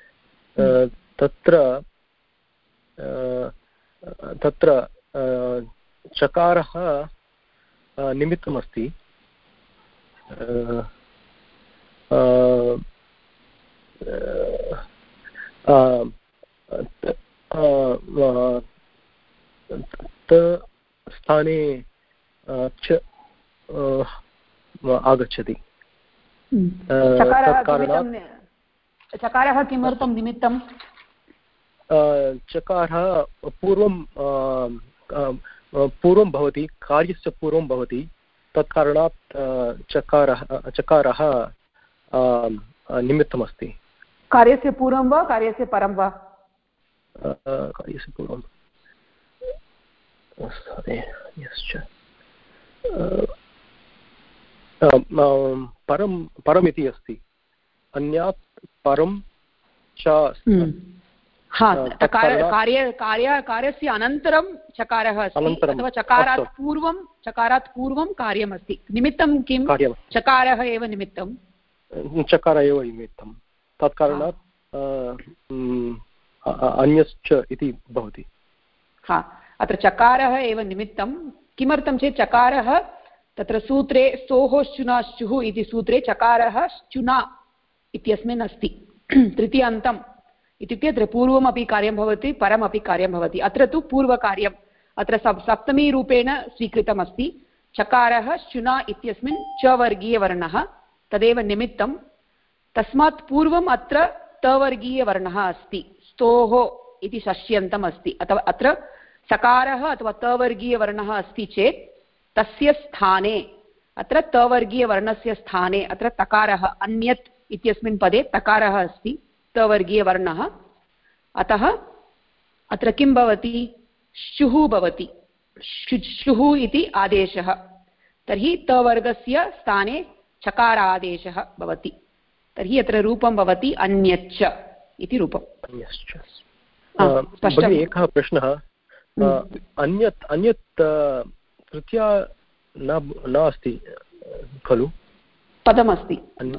तत्र चकारः निमित्तमस्ति। स्थाने च आगच्छति। चकारः किमर्थं निमित्तं? चकारः पूर्वं भवति, कार्यस्य पूर्वं भवति, तत्कारणात् चकारः निमित्तमस्ति। कार्यस्य पूर्वं वा कार्यस्य परं वा? कार्यस्य पूर्वं। परम् इति अस्ति, अन्यात् परं च। कार्यस्य अनन्तरं चकारः अस्ति, अथवा चकारात् पूर्वं कार्यमस्ति। निमित्तं किं? चकारः एव निमित्तं। चकारः एव निमित्तं, तत्कारणात् अन्यश्च इति भवति। अत्र चकारः एव निमित्तं। किमर्थं चेत् चकारः तत्र सूत्रे स्तोः श्चुनाश्चुः इति सूत्रे चकारः श्चुना इत्यस्मिन् अस्ति, तृतीयान्तम् इत्युक्ते अत्र पूर्वमपि कार्यं भवति, परमपि कार्यं भवति। अत्र तु पूर्वकार्यम्, अत्र सप्तमीरूपेण स्वीकृतमस्ति। चकारः श्चुना इत्यस्मिन् च वर्गीयवर्णः, तदेव निमित्तं। तस्मात् पूर्वम् अत्र तवर्गीयवर्णः अस्ति, स्तोः इति षष्यन्तम् अस्ति। अथवा अत्र सकारः अथवा तवर्गीयवर्णः अस्ति चेत् तस्य स्थाने, अत्र तवर्गीयवर्णस्य स्थाने अत्र तकारः, अन्यत् इत्यस्मिन् पदे तकारः अस्ति, तवर्गीयवर्णः। अतः अत्र किं भवति? श्चुः भवति, श्चुः इति आदेशः। तर्हि तवर्गस्य स्थाने चकार आदेशः भवति। तर्हि अत्र रूपं भवति अन्यच्च इति रूपम्। एकः प्रश्नः, अन्यत् तृतीया नास्ति खलु? पदमस्ति।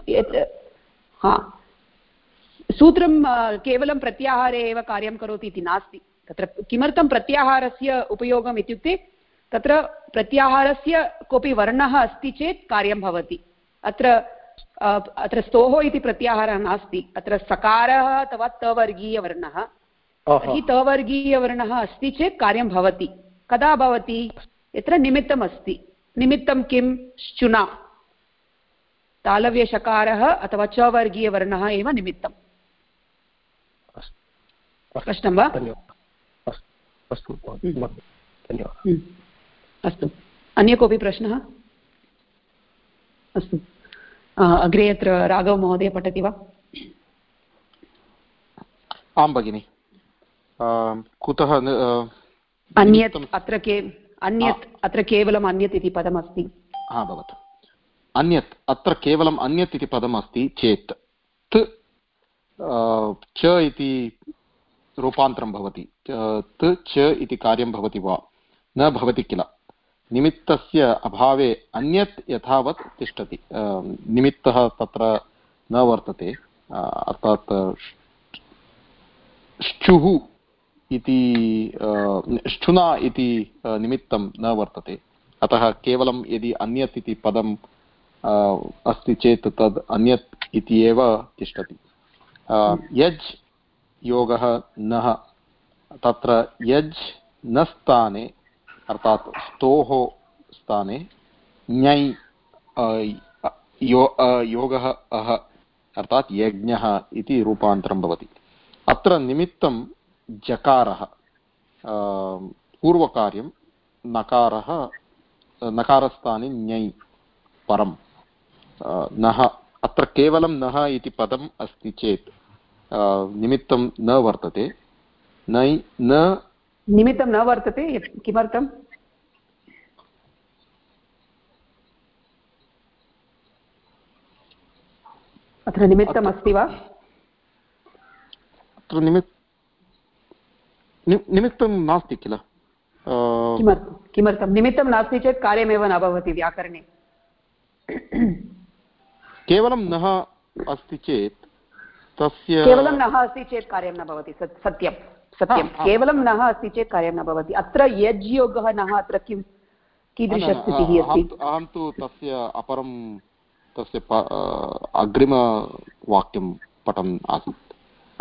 सूत्रं केवलं प्रत्याहारे एव कार्यं करोति इति नास्ति। तत्र किमर्थं प्रत्याहारस्य उपयोगम् इत्युक्ते तत्र प्रत्याहारस्य कोऽपि वर्णः अस्ति चेत् कार्यं भवति। अत्र स्तोः इति प्रत्याहारः नास्ति, अत्र सकारः अथवा तवर्गीयवर्णः। तर्हि तवर्गीयवर्णः अस्ति चेत् कार्यं भवति। कदा भवति? यत्र निमित्तम् अस्ति। निमित्तं किं? श्चुना, तालव्यषकारः अथवा च वर्गीयवर्णः एव निमित्तम्। स्पष्टं वा? अस्तु धन्यवादः। अस्तु, अन्य कोऽपि प्रश्नः? अस्तु, अग्रे अत्र राघवमहोदय पठति वा? आं भगिनि। कुतः अन्यत् अत्र केवलम् अन्यत् इति पदमस्ति। हा भवतु। अन्यत् अत्र केवलम् अन्यत् इति पदमस्ति चेत् च इति रूपान्तरं भवति। च इति कार्यं भवति वा? न भवति किल। निमित्तस्य अभावे अन्यत् यथावत् तिष्ठति। निमित्तः तत्र न वर्तते, अर्थात् श्चुः इति श्चुना इति निमित्तं न वर्तते। अतः केवलं यदि अन्यत् इति पदम् अस्ति चेत् तद् अन्यत् इति एव तिष्ठति। यज् योगः नः, तत्र यज् न स्थाने अर्थात् स्तोः स्थाने ञै योगः अह अर्थात् यज्ञः इति रूपान्तरं भवति। अत्र निमित्तं जकारः, पूर्वकार्यं नकारः, नकारस्थाने ञै परं नः। अत्र केवलं नः इति पदम् अस्ति चेत् निमित्तं न वर्तते। नै न निमित्तं न वर्तते, किमर्थम्? अत्र निमित्तम् अस्ति वा? अत्र निमित्तं नास्ति किल। किमर्थं निमित्तं नास्ति चेत् कार्यमेव न भवति व्याकरणे। केवलं नः अस्ति चेत् तस्य केवलं नः अस्ति चेत् कार्यं न भवति। सत्यं सत्यं, केवलं नः अस्ति चेत् कार्यं न भवति। अत्र यज् योगः नः, अत्र किं कीदृशस्थितिः अस्ति? अहं तु तस्य अपरं तस्य अग्रिमवाक्यं पठन् आसीत्।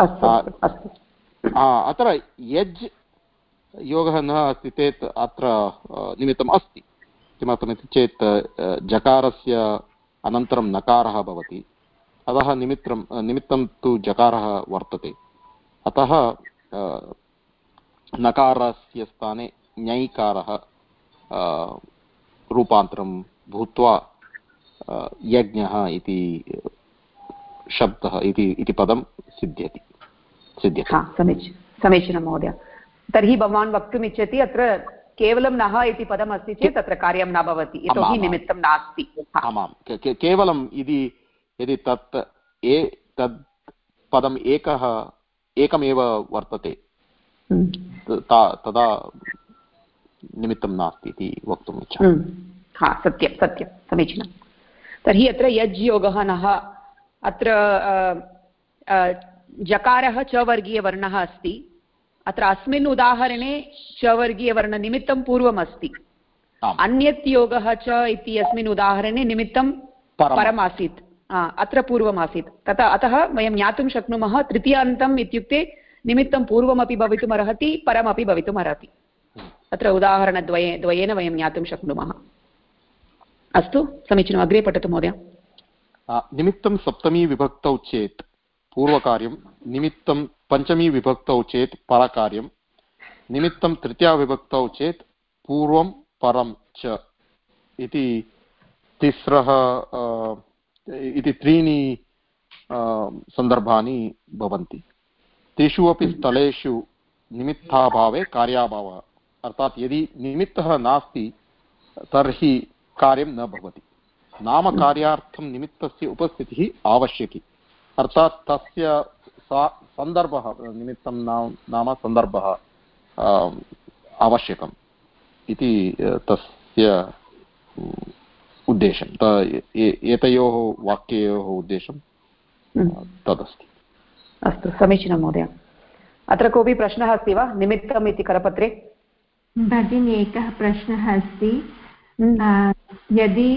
अत्र यज् योगः न अस्ति चेत् अत्र निमित्तम् अस्ति। किमर्थमिति चेत् जकारस्य अनन्तरं नकारः भवति, अतः निमित्तं तु जकारः वर्तते। अतः नकारस्य स्थाने ञैकारः रूपान्तरं भूत्वा यज्ञः इति शब्दः इति पदं सिद्ध्यति। समीचीनं महोदय। तर्हि भवान् वक्तुम् इच्छति अत्र केवलं नः इति पदम् अस्ति चेत् अत्र कार्यं न भवति, यतोहि निमित्तं नास्ति। आमां, केवलं यदि तत् पदम् एकमेव वर्तते तदा निमित्तं नास्ति इति वक्तुम् इच्छामि। सत्यं सत्यं, समीचीनं। तर्हि अत्र यज् योगः नः, अत्र जकारः च वर्गीयवर्णः अस्ति। अत्र अस्मिन् उदाहरणे च वर्गीयवर्णनिमित्तं पूर्वम् अस्ति। अन्यत् योगः च इति अस्मिन् उदाहरणे निमित्तं परम् आसीत्, अत्र पूर्वम् आसीत्। अतः वयं ज्ञातुं शक्नुमः तृतीयान्तम् इत्युक्ते निमित्तं पूर्वमपि भवितुमर्हति, परमपि भवितुमर्हति। अत्र उदाहरणद्वयेन वयं ज्ञातुं शक्नुमः। अस्तु, समीचीनम्। अग्रे पठतु महोदय। निमित्तं सप्तमी विभक्तौ चेत् पूर्वकार्यं, निमित्तं पञ्चमी विभक्तौ चेत् परकार्यं, निमित्तं तृतीया विभक्तौ चेत् पूर्वं परं च इति त्रीणि सन्दर्भानि भवन्ति। तेषु अपि स्थलेषु निमित्ताभावे कार्याभावः, अर्थात् यदि निमित्तः नास्ति तर्हि कार्यं न भवति। नामकार्यार्थं निमित्तस्य उपस्थितिः आवश्यकी, अर्थात् तस्य सन्दर्भः, निमित्तं नाम सन्दर्भः आवश्यकम् इति तस्य उद्देशं, एतयोः वाक्ययोः उद्देशं तदस्ति। अस्तु, समीचीनं महोदय। अत्र कोऽपि प्रश्नः अस्ति वा निमित्तम् इति करपत्रे? भगिनी, एकः प्रश्नः अस्ति। यदि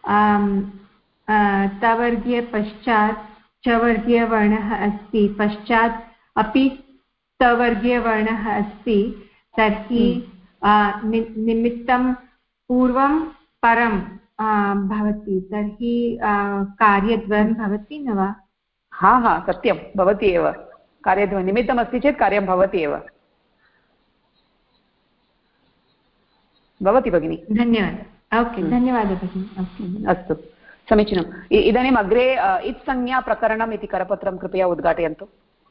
तवर्गीय पश्चात् चवर्गीयवर्णः अस्ति, पश्चात् अपि तवर्गीयवर्णः अस्ति, तर्हि निमित्तं पूर्वं परं भवति, तर्हि कार्यद्वयं भवति न वा? सत्यं भवति एव। कार्यद्वयं निमित्तमस्ति चेत् कार्यं भवति एव। भवति भगिनि? धन्यवादः। ओके, धन्यवादः भगिनि। अस्तु, समीचीनम्। इदानीम् अग्रे इत्संज्ञाप्रकरणम् इति करपत्रं कृपया उद्घाटयन्तु।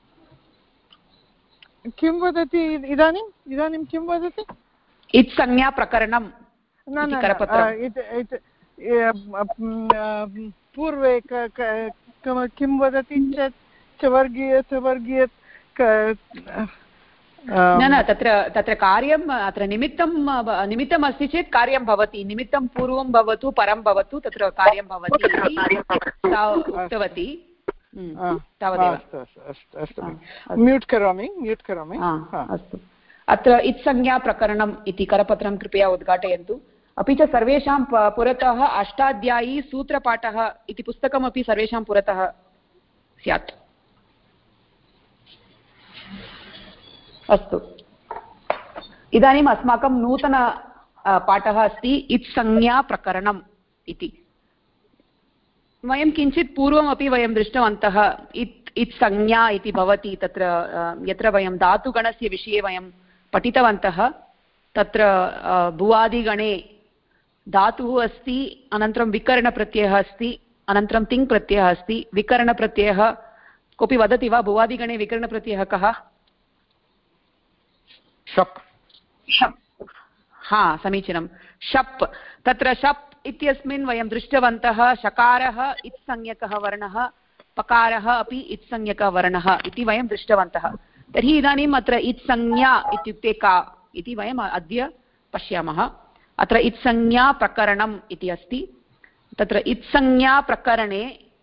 किं वदति इदानीं किं वदति? इत्संज्ञाप्रकरणं पूर्वे किं वदति चेत् चवर्गीय न तत्र कार्यम् अत्र निमित्तम् अस्ति चेत् कार्यं भवति। निमित्तं पूर्वं भवतु परं भवतु तत्र कार्यं भवति इति उक्तवती। तावदेव। म्यूट् करोमि। अस्तु, अत्र इत्संज्ञाप्रकरणम् इति करपत्रं कृपया उद्घाटयन्तु। अपि च सर्वेषां पुरतः अष्टाध्यायी सूत्रपाठः इति पुस्तकमपि सर्वेषां पुरतः स्यात्। अस्तु, इदानीम् अस्माकं नूतन पाठः अस्ति इत्संज्ञाप्रकरणम् इति। वयं किञ्चित् पूर्वमपि वयं दृष्टवन्तः इत्संज्ञा इति भवति तत्र यत्र वयं धातुगणस्य विषये वयं पठितवन्तः। तत्र भुवादिगणे धातुः अस्ति, अनन्तरं विकरणप्रत्ययः अस्ति, अनन्तरं तिङ् प्रत्ययः अस्ति। विकरणप्रत्ययः कोऽपि वदति वा? भुवादिगणे विकरणप्रत्ययः कः? शप्। हा, समीचीनं, शप्। तत्र शप् इत्यस्मिन् वयं दृष्टवन्तः शकारः इत्संज्ञकः वर्णः, पकारः अपि इत्संज्ञकः वर्णः इति वयं दृष्टवन्तः। तर्हि इदानीम् अत्र इत्संज्ञा इत्युक्ते का इति वयम् अद्य पश्यामः। अत्र इत्संज्ञाप्रकरणम् इति अस्ति। तत्र इत्संज्ञाप्रकरणे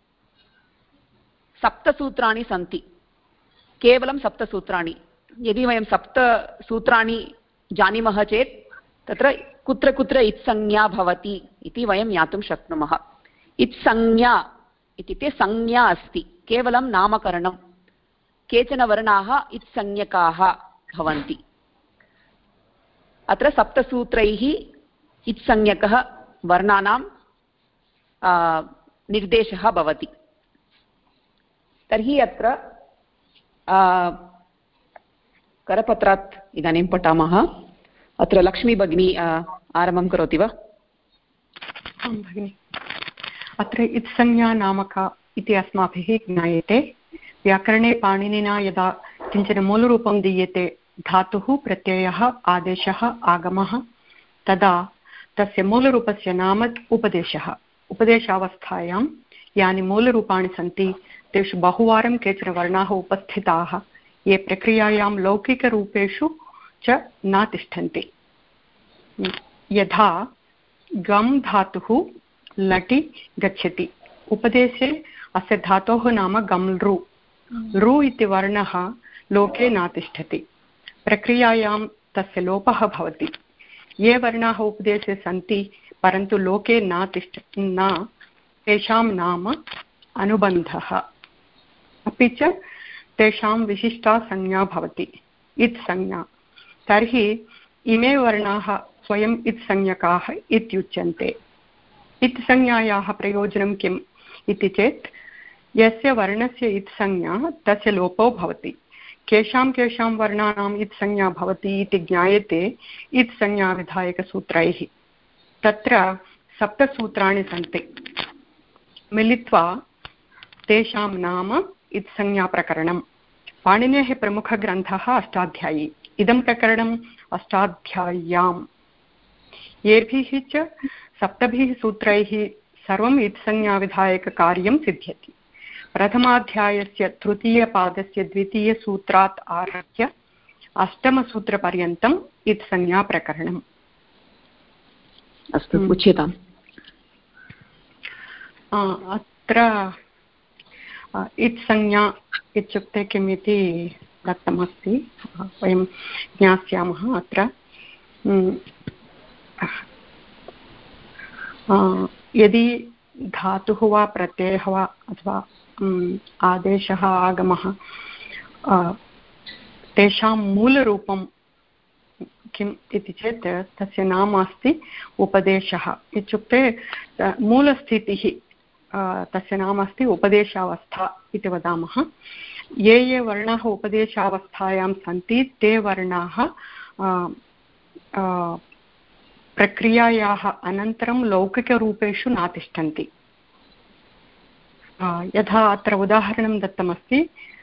7 सूत्राणि सन्ति, केवलं 7 सूत्राणि। यदि वयं 7 सूत्राणि जानीमः चेत् तत्र कुत्र कुत्र इत्संज्ञा भवति इति वयं ज्ञातुं शक्नुमः। इत्संज्ञा इत्युक्ते संज्ञा अस्ति, केवलं नामकरणं। केचन वर्णाः इत्संज्ञकाः भवन्ति। अत्र 7 सूत्रैः इत्संज्ञकः वर्णानां निर्देशः भवति। तर्हि अत्र करपत्रात् इदानीं पठामः। अत्र लक्ष्मी भगिनी आरम्भं करोति वा? आं भगिनि। अत्र इत्संज्ञा नाम का इति अस्माभिः ज्ञायते। व्याकरणे पाणिनिना यदा किञ्चन मूलरूपं दीयते, धातुः, प्रत्ययः, आदेशः, आगमः, तदा तस्य मूलरूपस्य नाम उपदेशः। उपदेशावस्थायां यानि मूलरूपाणि सन्ति तेषु बहुवारं केचन वर्णाः उपस्थिताः ये प्रक्रियायां लौकिकरूपेषु च न तिष्ठन्ति। यथा गम् धातुः लटि गच्छति, उपदेशे अस्य धातोः नाम गम् रु। रु इति वर्णः लोके न तिष्ठति, प्रक्रियायां तस्य लोपः भवति। ये वर्णाः उपदेशे सन्ति परन्तु लोके न तेषां नाम अनुबन्धः, अपि च तेषां विशिष्टा संज्ञा भवति, इत्संज्ञा। तर्हि इमे वर्णाः स्वयम् इत्संज्ञकाः इत्युच्यन्ते। इत्संज्ञायाः प्रयोजनं किम् इति चेत् यस्य वर्णस्य इत्संज्ञा तस्य लोपो भवति। केषां केषां वर्णानाम् इत्संज्ञा भवति इति ज्ञायते इत्संज्ञाविधायकसूत्रैः। तत्र 7 सूत्राणि सन्ति, मिलित्वा तेषां नाम इत्संज्ञाप्रकरणम्। पाणिनेः प्रमुखग्रन्थः अष्टाध्यायी। इदं प्रकरणम् अष्टाध्याय्याम् येभिः च 7 सूत्रैः सर्वम् इत्संज्ञाविधायककार्यं सिद्ध्यति। प्रथमाध्यायस्य तृतीयपादस्य द्वितीयसूत्रात् आरभ्य 8मसूत्रपर्यन्तम् इत्संज्ञाप्रकरणम्। अस्तु, उच्यताम्। अत्र इत्संज्ञा इत्युक्ते किम् इति दत्तमस्ति, वयं ज्ञास्यामः। अत्र यदि धातुः वा प्रत्ययः वा अथवा आदेशः आगमः तेषां मूलरूपं किम् इति चेत् तस्य नाम अस्ति उपदेशः। इत्युक्ते मूलस्थितिः तस्य नाम अस्ति उपदेशावस्था इति वदामः। ये ये वर्णाः उपदेशावस्थायां सन्ति ते वर्णाः प्रक्रियायाः अनन्तरं लौकिकरूपेषु नातिष्ठन्ति। यथा अत्र उदाहरणं दत्तमस्ति,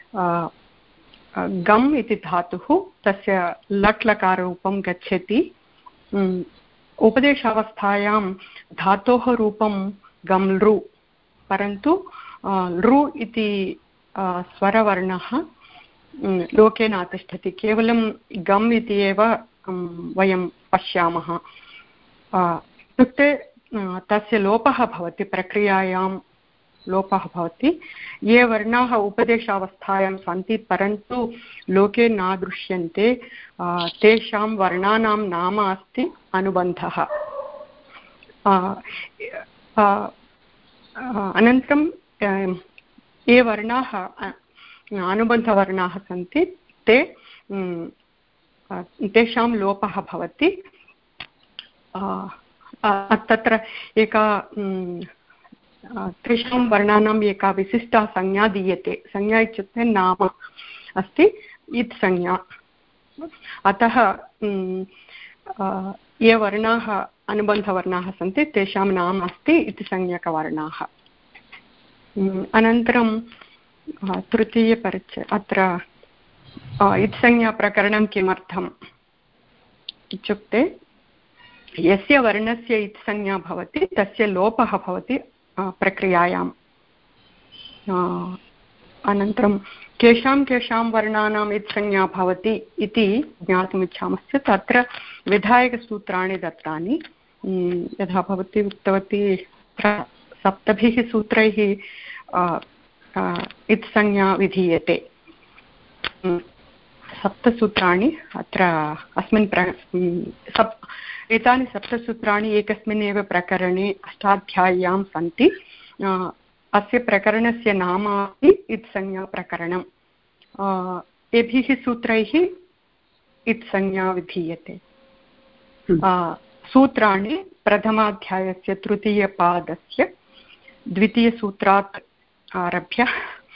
गम् इति धातुः तस्य लट् लकाररूपं गच्छति। उपदेशावस्थायां धातोः रूपं गम् लृ, परन्तु लृ इति स्वरवर्णः लोके नातिष्ठति, केवलं गम् इति एव वयं पश्यामः। इत्युक्ते तस्य लोपः भवति, प्रक्रियायां लोपः भवति। ये वर्णाः उपदेशावस्थायां सन्ति परन्तु लोके न दृश्यन्ते, तेषां वर्णानां नाम अस्ति अनुबन्धः। अनन्तरं ये वर्णाः अनुबन्धवर्णाः सन्ति तेषां लोपः भवति। तत्र एका तेषां वर्णानाम् एका विशिष्टा संज्ञा दीयते। संज्ञा इत्युक्ते नाम अस्ति, इत् संज्ञा। अतः ये वर्णाः अनुबन्धवर्णाः सन्ति तेषां नाम अस्ति इति संज्ञकवर्णाः। अनन्तरं तृतीयपरिचय अत्र इत्संज्ञाप्रकरणं किमर्थम् इत्युक्ते यस्य वर्णस्य इत्संज्ञा भवति तस्य लोपः भवति प्रक्रियायाम्। अनन्तरं केषां वर्णानाम् इत्संज्ञा भवति इति ज्ञातुमिच्छामश्चेत् अत्र विधायकसूत्राणि दत्तानि। यथा भवती उक्तवती, 7 सूत्रैः इत्संज्ञा विधीयते। 7 सूत्राणि अत्र अस्मिन् एतानि 7 सूत्राणि एकस्मिन् एव प्रकरणे अष्टाध्याय्यां सन्ति। अस्य प्रकरणस्य नाम अस्ति इत्संज्ञाप्रकरणम्। एभिः सूत्रैः इत्संज्ञा विधीयते। सूत्राणि प्रथमाध्यायस्य तृतीयपादस्य द्वितीयसूत्रात् आरभ्य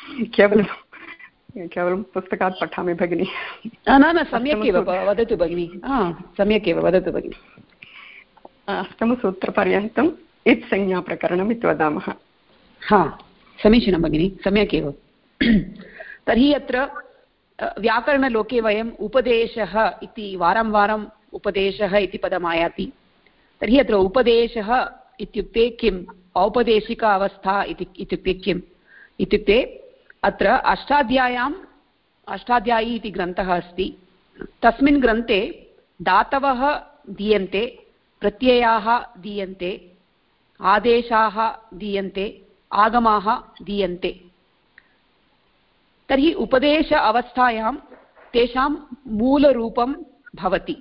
केवलं पुस्तकात् पठामि भगिनि। न सम्यक् एव वदतु भगिनि, सम्यक् एव वदतु भगिनि। 8मसूत्रपर्यन्तम् इत्संज्ञाप्रकरणम् इति वदामः। समीचीनं भगिनि, सम्यक् एव। तर्हि अत्र व्याकरणलोके वयम् उपदेशः इति वारं वारम् उपदेशः इति पदम् आयाति। तर्हि अत्र उपदेशः इत्युक्ते किम्, औपदेशिक अवस्था इत्युक्ते किम् इत्युक्ते अत्र अष्टाध्यायी इति ग्रन्थः अस्ति। तस्मिन् ग्रन्थे धातवः दीयन्ते, प्रत्ययाः दीयन्ते, आदेशाः दीयन्ते, आगमाः दीयन्ते। तर्हि उपदेश अवस्थायां तेषां मूलरूपं भवति।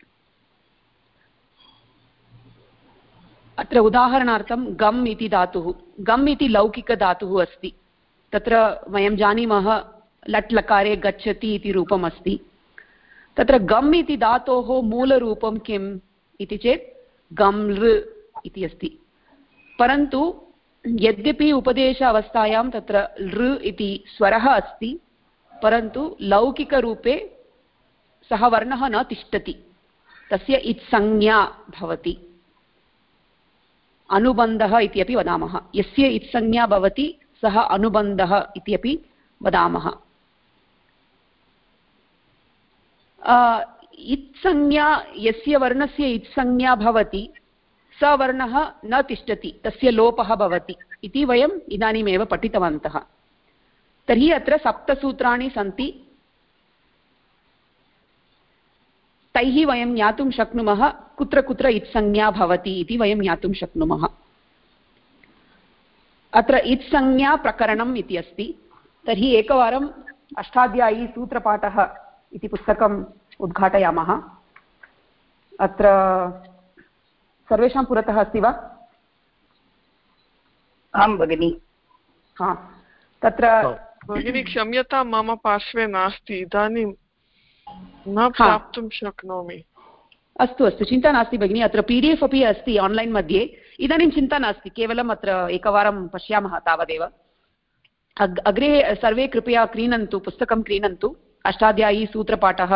अत्र उदाहरणार्थं गम् इति धातुः, गम् इति लौकिकधातुः अस्ति। तत्र वयं जानीमः लट् लकारे गच्छति इति रूपम् अस्ति। तत्र गम् इति धातोः मूलरूपं किम् इति चेत् गम् लृ इति अस्ति। परन्तु यद्यपि उपदेश अवस्थायां तत्र लृ इति स्वरः अस्ति, परन्तु लौकिकरूपे सः वर्णः न तिष्ठति, तस्य इत्संज्ञा भवति। अनुबन्धः इति अपि वदामः। यस्य इत्संज्ञा भवति सः अनुबन्धः इति अपि वदामः। इत्संज्ञा, यस्य वर्णस्य इत्संज्ञा भवति स वर्णः न तिष्ठति, तस्य लोपः भवति इति वयम् इदानीमेव पठितवन्तः। तर्हि अत्र 7 सूत्राणि सन्ति। तैः वयं ज्ञातुं शक्नुमः कुत्र कुत्र इत्संज्ञा भवति इति वयं ज्ञातुं शक्नुमः। अत्र इत्संज्ञाप्रकरणम् इति अस्ति। तर्हि एकवारम् अष्टाध्यायी सूत्रपाठः इति पुस्तकम् उद्घाटयामः। अत्र सर्वेषां पुरतः अस्ति वा? आं भगिनि। तत्र भगिनी क्षम्यतां, मम पार्श्वे नास्ति, इदानीं न प्राप्तुं शक्नोमि। अस्तु अस्तु, चिन्ता नास्ति भगिनि। अत्र PDF अपि अस्ति आन्लैन् मध्ये। इदानीं चिन्ता नास्ति, केवलम् अत्र एकवारं पश्यामः तावदेव। अग्रे सर्वे कृपया क्रीणन्तु, पुस्तकं क्रीणन्तु। अष्टाध्यायी सूत्रपाठः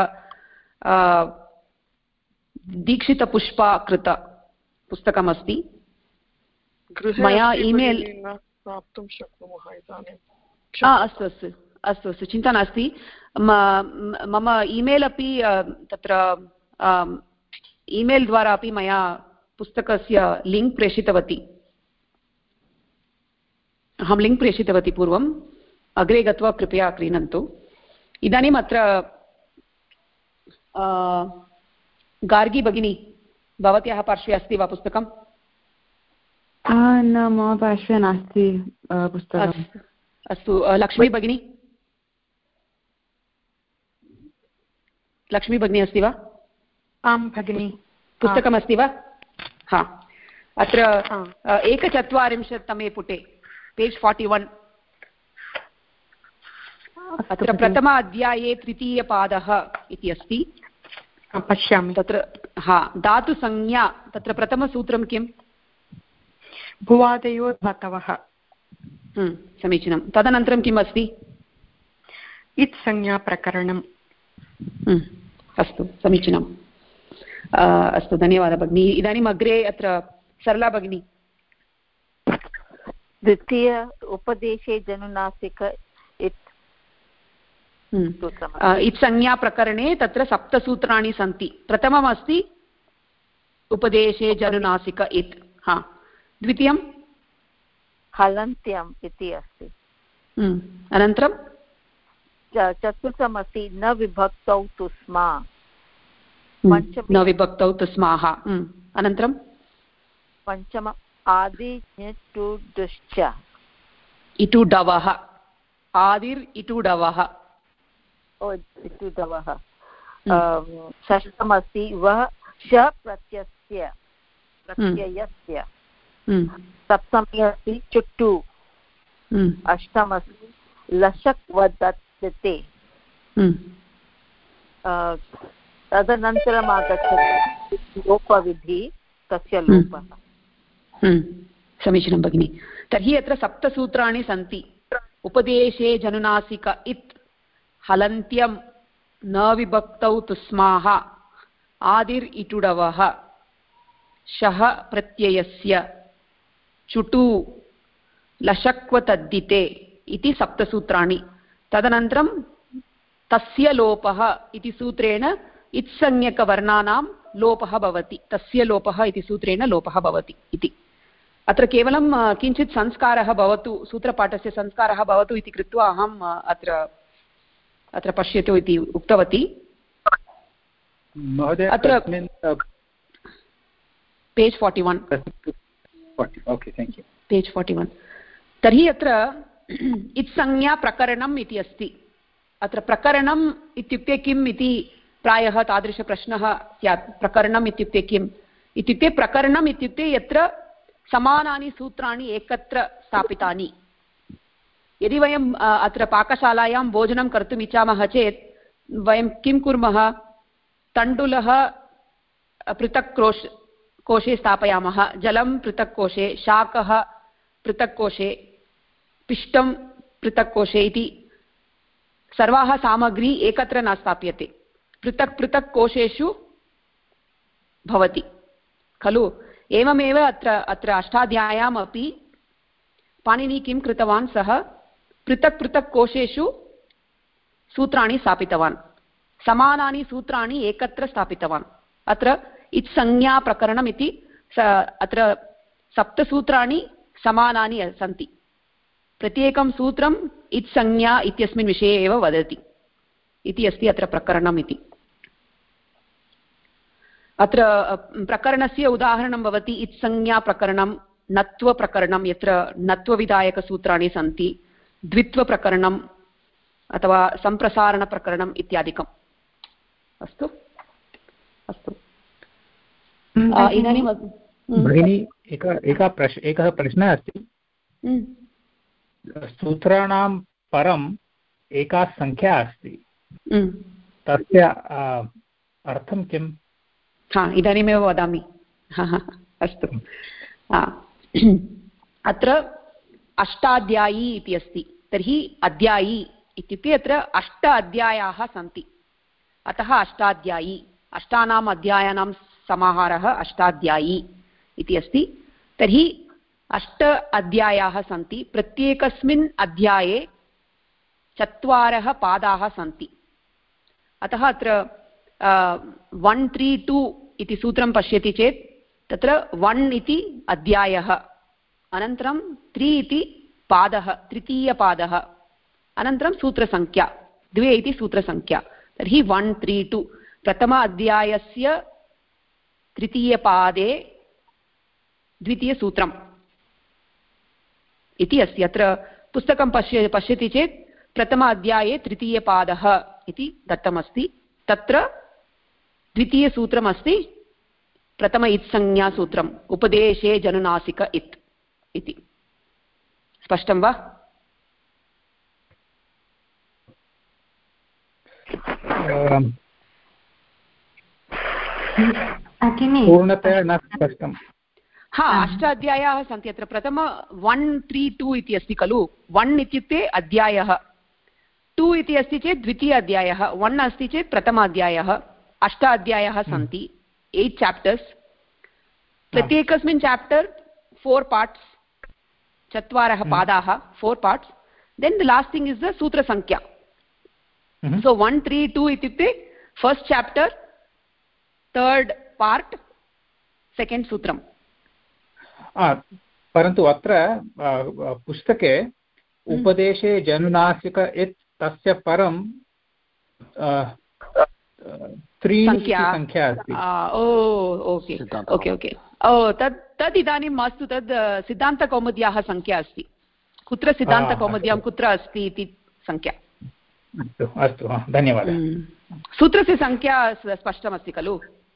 दीक्षितपुष्पाकृत पुस्तकमस्ति। मया ईमेल् प्राप्तुं शक्नुमः इदानीं। अस्तु अस्तु अस्तु अस्तु, चिन्ता नास्ति। मम ईमेल् अपि तत्र ईमेल् द्वारा अपि मया पुस्तकस्य लिङ्क् प्रेषितवती। अहं लिङ्क् प्रेषितवती पूर्वम्। अग्रे गत्वा कृपया क्रीणन्तु। इदानीम् अत्र गार्गी भगिनी, भवत्याः पार्श्वे अस्ति वा पुस्तकम्? न, मम पार्श्वे नास्ति पुस्तकम्। अस्तु, लक्ष्मी भगिनी, लक्ष्मी भगिनी अस्ति वा? आं भगिनी, पुस्तकमस्ति वा? हा, अत्र 41तमे पुटे पेज् 41। अत्र प्रथम अध्याये तृतीयपादः इति अस्ति। पश्यामि। तत्र हा, धातुसंज्ञा, तत्र प्रथमसूत्रं किम्? भुवादयो धातवः। समीचीनं। तदनन्तरं किम् अस्ति? इत्संज्ञा प्रकरणम्। अस्तु, समीचीनम्। अस्तु, धन्यवादः भगिनी। इदानीम् अग्रे अत्र सरला भगिनी। द्वितीय उपदेशे जनुनासिक इत्संज्ञा प्रकरणे तत्र 7 सूत्राणि सन्ति। प्रथममस्ति उपदेशे जनुनासिक इत्। हा, द्वितीयं हलन्त्यम् इति अस्ति। अनन्तरं चतुर्थमस्ति न विभक्तौ तु स्मा। न विभक्तौ तु स्माः। अनन्तरं पञ्चम आदि टु दुश्च इटु डवः। आदिर् इटु डवः। इटु डवः। षष्ठमस्ति वः श प्रत्ययस्य। सप्तमी अस्ति चुट्टु। अष्टमस्ति लशक् वदते। तदनन्तरम् आगच्छति लोपविधि, तस्य लोपः। समीचीनं भगिनि। तर्हि अत्र 7 सूत्राणि सन्ति। उपदेशे जनुनासिक इत्, हलन्त्यं, न विभक्तौ तु स्माः, आदिर् इटुडवः, शः प्रत्ययस्य, चुटु, लशक्वतद्दिते इति 7 सूत्राणि। तदनन्तरं तस्य लोपः इति सूत्रेण इत्संज्ञकवर्णानां लोपः भवति। तस्य लोपः इति सूत्रेण लोपः भवति इति। अत्र केवलं किञ्चित् संस्कारः भवतु, सूत्रपाठस्य संस्कारः भवतु इति कृत्वा अहम् अत्र पश्यतु इति उक्तवती। अत्र पेज् 41। पेज् 41। तर्हि अत्र इत्संज्ञा प्रकरणम् इति अस्ति। अत्र प्रकरणम् इत्युक्ते किम् इति प्रायः तादृशप्रश्नः स्यात्। प्रकरणम् इत्युक्ते किम् इत्युक्ते, प्रकरणम् इत्युक्ते यत्र समानानि सूत्राणि एकत्र स्थापितानि। यदि वयम् अत्र पाकशालायां भोजनं कर्तुम् इच्छामः चेत् वयं किं कुर्मः? तण्डुलः पृथक् कोशे स्थापयामः, जलं पृथक् कोशे, शाकः पृथक् कोशे, पिष्टं पृथक् कोशे इति सर्वाः सामग्री एकत्र न स्थाप्यते, पृथक् पृथक् कोशेषु भवति खलु। एवमेव अत्र अष्टाध्याय्याम् अपि पाणिनि किं कृतवान्? सः पृथक् पृथक् कोशेषु सूत्राणि स्थापितवान्, समानानि सूत्राणि एकत्र स्थापितवान्। अत्र इत्संज्ञा प्रकरणम् इति अत्र 7 सूत्राणि समानानि सन्ति। प्रत्येकं सूत्रम् इत्संज्ञा इत्यस्मिन् विषये एव वदति इति अस्ति अत्र प्रकरणम् इति। अत्र प्रकरणस्य उदाहरणं भवति इत्संज्ञाप्रकरणं, नत्वप्रकरणं यत्र नत्वविधायकसूत्राणि सन्ति, द्वित्वप्रकरणम् अथवा सम्प्रसारणप्रकरणम् इत्यादिकम्। अस्तु अस्तु। इदानीं भगिनी एकः प्रश्नः अस्ति। सूत्राणां परम् एका संख्या अस्ति, तस्य अर्थं किम्? इदानीमेव वदामि। अस्तु, अत्र अष्टाध्यायी इति अस्ति, तर्हि अध्यायी इत्युक्ते अत्र 8 अध्यायाः सन्ति, अतः अष्टाध्यायी, अष्टानाम् अध्यायानां समाहारः अष्टाध्यायी इति अस्ति। तर्हि 8 अध्यायाः सन्ति, प्रत्येकस्मिन् अध्याये 4 पादाः सन्ति, अतः अत्र 1 3 2 इति सूत्रं पश्यति चेत् तत्र 1 इति अध्यायः, अनन्तरं 3 इति पादः, तृतीयपादः, अनन्तरं सूत्रसङ्ख्या 2 इति सूत्रसङ्ख्या। तर्हि 1 3 2 प्रथम अध्यायस्य तृतीयपादे द्वितीयसूत्रम् इति अस्ति। अत्र पुस्तकं पश्यति चेत् प्रथम अध्याये तृतीयपादः इति दत्तमस्ति, तत्र द्वितीयसूत्रमस्ति प्रथम इत्संज्ञासूत्रम्, उपदेशे जनुनासिक इत् इति। स्पष्टं वा? पूर्णतया न स्पष्टं। 8 अध्यायाः सन्ति अत्र। प्रथम 1 3 2 इति अस्ति खलु, 1 इत्युक्ते अध्यायः, 2 इति अस्ति चेत् द्वितीय अध्यायः, 1 अस्ति चेत् प्रथम अध्यायः। 8 अध्यायाः सन्ति, 8 चाप्टर्स्, प्रत्येकस्मिन् चाप्टर् 4 पार्ट्स्, 4 पादाः, 4 parts. Then the last thing is the सूत्रसङ्ख्या। सो 1 3 2 इत्युक्ते first chapter, third part, second सूत्रम्। परन्तु अत्र पुस्तके उपदेशे जनुनासिक इत् तस्य परं 3 संख्या अस्ति। ओके ओके, तद् इदानीं मास्तु, तद् सिद्धान्तकौमुद्याः संख्या अस्ति। कुत्र सिद्धान्तकौमुद्यां कुत्र अस्ति इति संख्या। अस्तु अस्तु, धन्यवादः। सूत्रस्य संख्या स्पष्टमस्ति खलु?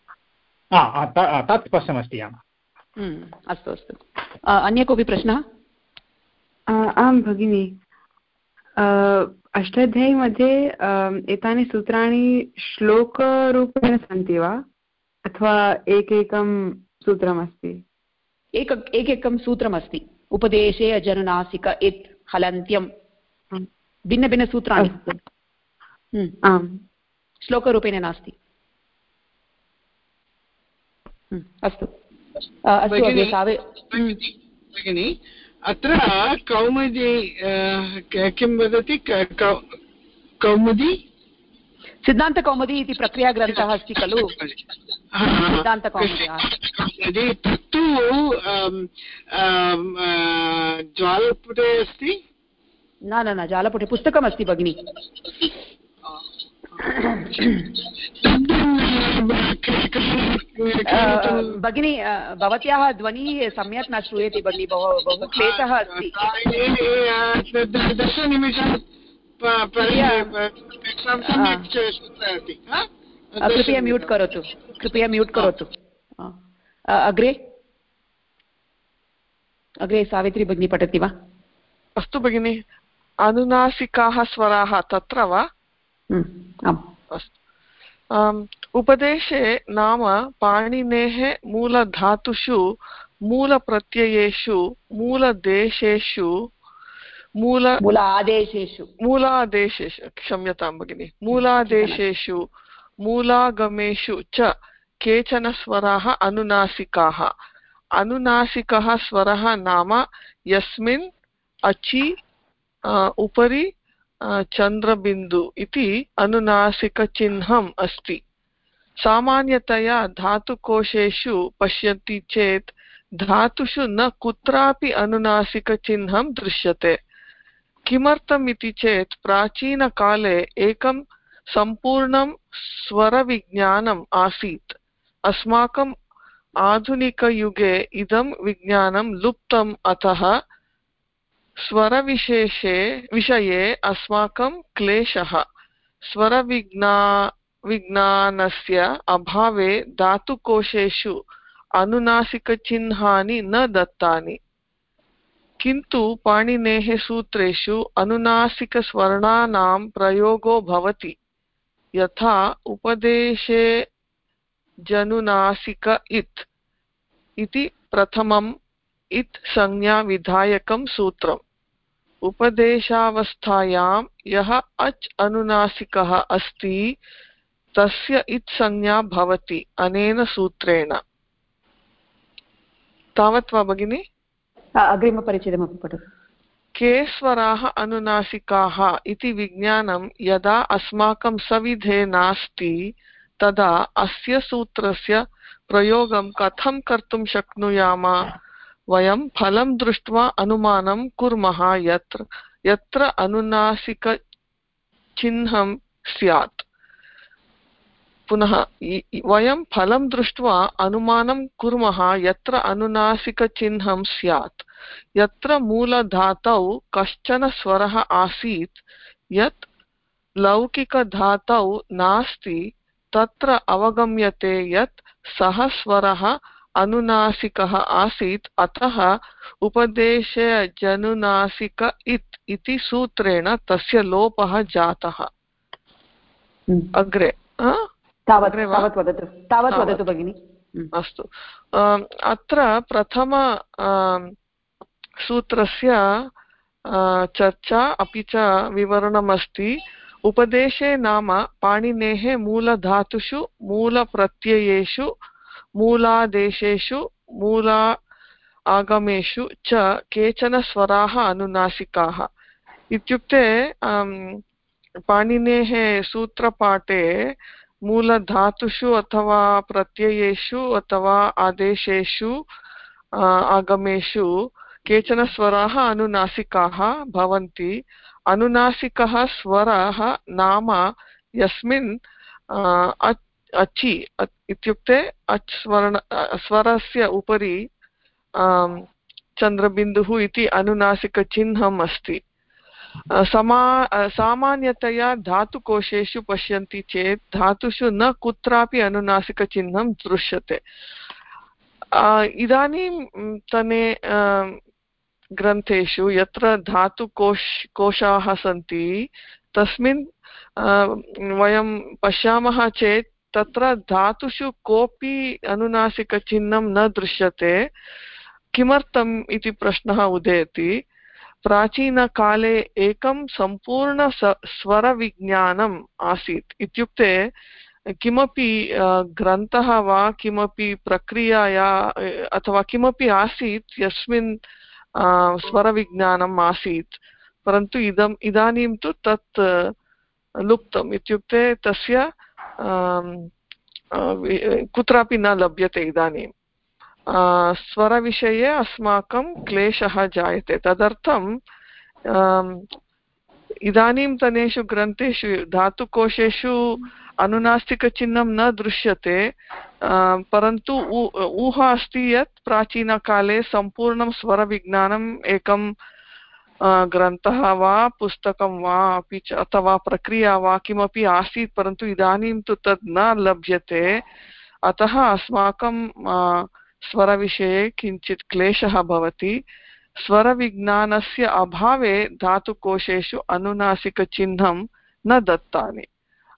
तत् स्पष्टमस्ति। अस्तु अस्तु, अन्य कोऽपि प्रश्नः? आं भगिनि, अष्टाध्यायी मध्ये एतानि सूत्राणि श्लोकरूपेण सन्ति वा, अथवा एकैकं सूत्रमस्ति? एकैकं सूत्रमस्ति। उपदेशे अजनुनासिक इत् हलन्त्यं, भिन्नभिन्नसूत्राणि। आम्, श्लोकरूपेण नास्ति। अस्तु भगिनि, अत्र कौमुदी किं वदति? कौमुदी, सिद्धान्तकौमुदी इति प्रक्रियाग्रन्थः अस्ति खलु, सिद्धान्तकौमुदी। तत्तु ज्वालपुटे अस्ति? न, जालपुटे पुस्तकमस्ति भगिनि। भगिनी, भवत्याः ध्वनिः सम्यक् न श्रूयते भगिनि, बहु क्लेशः अस्ति। 10 निमिषात् कृपया म्यूट् करोतु, कृपया म्यूट् करोतु। अग्रे सावित्री भगिनी पठति वा? अस्तु भगिनि, अनुनासिकाः स्वराः तत्र वा? उपदेशे नाम पाणिनेः मूलधातुषु, मूलप्रत्ययेषु, मूलदेशेषु, मूलादेशेषु क्षम्यतां भगिनि, मूलादेशेषु, मूलागमेषु च केचन स्वराः अनुनासिकाः। अनुनासिकः स्वरः नाम यस्मिन् अचि उपरि चन्द्रबिन्दु इति अनुनासिकचिह्नम् अस्ति। सामान्यतया धातुकोशेषु पश्यन्ति चेत् धातुषु न कुत्रापि अनुनासिकचिह्नं दृश्यते। किमर्थम् इति चेत् प्राचीनकाले एकं सम्पूर्णं स्वरविज्ञानम् आसीत्। अस्माकम् आधुनिकयुगे इदं विज्ञानं लुप्तम्, अतः स्वरविषये अस्माकं क्लेशः। स्वरविज्ञानस्य अभावे धातुकोशेषु अनुनासिकचिह्नानि न दत्तानि, किन्तु पाणिनेः सूत्रेषु अनुनासिकस्वर्णानां प्रयोगो भवति। यथा उपदेशे जनुनासिक इत् इति प्रथमम् इत् संज्ञाविधायकं सूत्रम्। उपदेशावस्थायां यः अच् अनुनासिकः अस्ति तस्य इत् संज्ञा भवति अनेन सूत्रेण। तावत् वा भगिनि? अग्रिमपरिच्छेदमपि पठतु। के स्वराः अनुनासिकाः इति विज्ञानं यदा अस्माकं सविधे नास्ति तदा अस्य सूत्रस्य प्रयोगं कथं कर्तुं शक्नुयाम? वयं फलं दृष्ट्वा अनुमानं कुर्मः यत्र अनुनासिकचिह्नं स्यात्। पुनः वयं फलं दृष्ट्वा अनुमानं कुर्मः यत्र अनुनासिकचिह्नं स्यात्। यत्र मूलधातौ कश्चन स्वरः आसीत् यत् लौकिकधातौ नास्ति तत्र अवगम्यते यत् सः स्वरः अनुनासिकः आसीत्, अतः उपदेशे जनुनासिक इत् इति सूत्रेण तस्य लोपः जातः। अग्रे तावत् वदतु भगिनि। अस्तु, अत्र प्रथम सूत्रस्य चर्चा अपि च विवरणमस्ति। उपदेशे नाम पाणिनेः मूलधातुषु मूलप्रत्ययेषु मूलादेशेषु मूला आगमेषु च केचन स्वराः अनुनासिकाः। इत्युक्ते पाणिनेः सूत्रपाठे मूलधातुषु अथवा प्रत्ययेषु अथवा आदेशेषु आगमेषु केचन स्वराः अनुनासिकाः भवन्ति। अनुनासिकः स्वरः नाम यस्मिन् अचि इत्युक्ते अच् स्वरस्य उपरि चन्द्रबिन्दुः इति अनुनासिकचिह्नम् अस्ति। सामान्यतया धातुकोशेषु पश्यन्ति चेत् धातुषु न कुत्रापि अनुनासिकचिह्नं दृश्यते। इदानीन्तने ग्रन्थेषु यत्र धातुकोशाः सन्ति तस्मिन् वयं पश्यामः चेत् तत्र धातुषु कोऽपि अनुनासिकचिह्नं न दृश्यते। किमर्थम् इति प्रश्नः उदेति। प्राचीनकाले एकं सम्पूर्ण स्वरविज्ञानम् आसीत्। इत्युक्ते किमपि ग्रन्थः वा किमपि प्रक्रियाया अथवा किमपि आसीत् यस्मिन् स्वरविज्ञानम् आसीत्, परन्तु इदानीं तु तत् लुप्तम्। इत्युक्ते तस्य कुत्रापि न लभ्यते। इदानीं स्वरविषये अस्माकं क्लेशः जायते। तदर्थं इदानीन्तनेषु ग्रन्थेषु धातुकोशेषु अनुनासिकचिह्नं न दृश्यते, परन्तु ऊहा अस्ति यत् प्राचीनकाले सम्पूर्णं स्वरविज्ञानम् एकं ग्रन्थः वा पुस्तकं वा अपि च अथवा प्रक्रिया वा किमपि आसीत्, परन्तु इदानीं तु तद् न लभ्यते। अतः अस्माकं स्वरविषये किञ्चित् क्लेशः भवति। स्वरविज्ञानस्य अभावे धातुकोशेषु अनुनासिकचिह्नं न दत्तानि।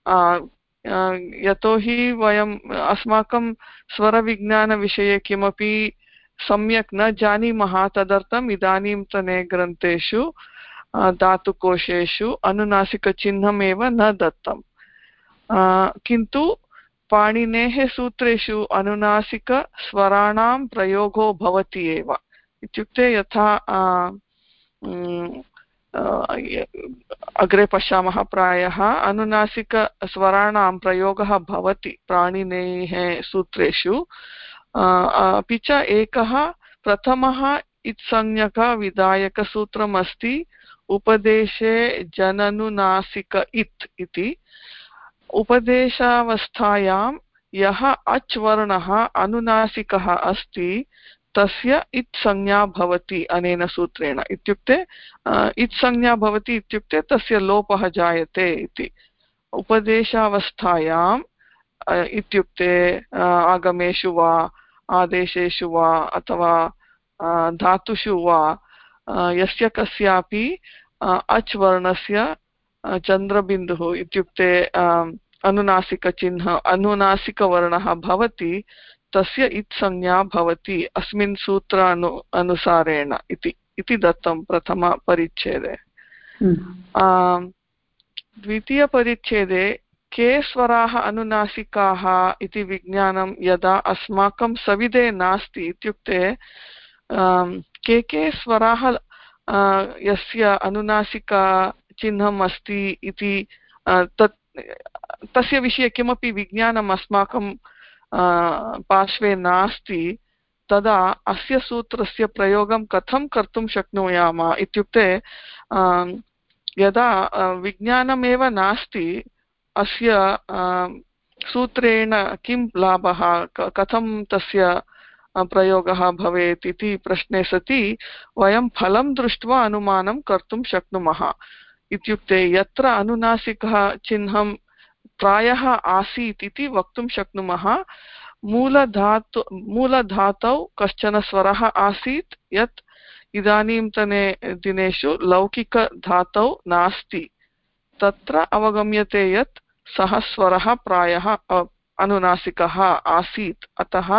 यतोहि वयम् अस्माकं स्वरविज्ञानविषये किमपि सम्यक् न जानीमः, तदर्थम् इदानीन्तने ग्रन्थेषु धातुकोशेषु अनुनासिकचिह्नमेव न दत्तम्। किन्तु पाणिनेः सूत्रेषु अनुनासिकस्वराणां प्रयोगो भवति एव। इत्युक्ते यथा अग्रे पश्यामः, प्रायः अनुनासिकस्वराणां प्रयोगः भवति पाणिनेः सूत्रेषु। अपि च एकः प्रथमः इत्संज्ञकविधायकसूत्रम् अस्ति उपदेशे जननुनासिक इत् इति। उपदेशावस्थायां यः अच् वर्णः अनुनासिकः अस्ति तस्य इत् संज्ञा भवति अनेन सूत्रेण। इत्युक्ते इत् संज्ञा भवति इत्युक्ते तस्य लोपः जायते इति। उपदेशावस्थायां इत्युक्ते आगमेषु वा आदेशेषु वा अथवा धातुषु वा यस्य कस्यापि अच् वर्णस्य चन्द्रबिन्दुः इत्युक्ते अनुनासिकचिह्न अनुनासिकवर्णः भवति तस्य इत् संज्ञा भवति अस्मिन् सूत्र अनुसारेण इति दत्तं प्रथमपरिच्छेदे। द्वितीयपरिच्छेदे के स्वराः अनुनासिकाः इति विज्ञानं यदा अस्माकं सविधे नास्ति इत्युक्ते के स्वराः यस्य अनुनासिकचिह्नम् अस्ति इति तस्य विषये किमपि विज्ञानम् अस्माकं पार्श्वे नास्ति तदा अस्य सूत्रस्य प्रयोगं कथं कर्तुं शक्नुयाम इत्युक्ते यदा विज्ञानमेव नास्ति अस्य सूत्रेण किं लाभः कथं तस्य प्रयोगः भवेत् इति प्रश्ने सति वयं फलं दृष्ट्वा अनुमानं कर्तुं शक्नुमः। इत्युक्ते यत्र अनुनासिकः चिह्नं प्रायः आसीत् इति वक्तुं शक्नुमः मूलधातौ कश्चन स्वरः आसीत् यत् इदानीन्तने दिनेषु लौकिकधातौ नास्ति तत्र अवगम्यते यत् सः स्वरः प्रायः अनुनासिकः आसीत् अतः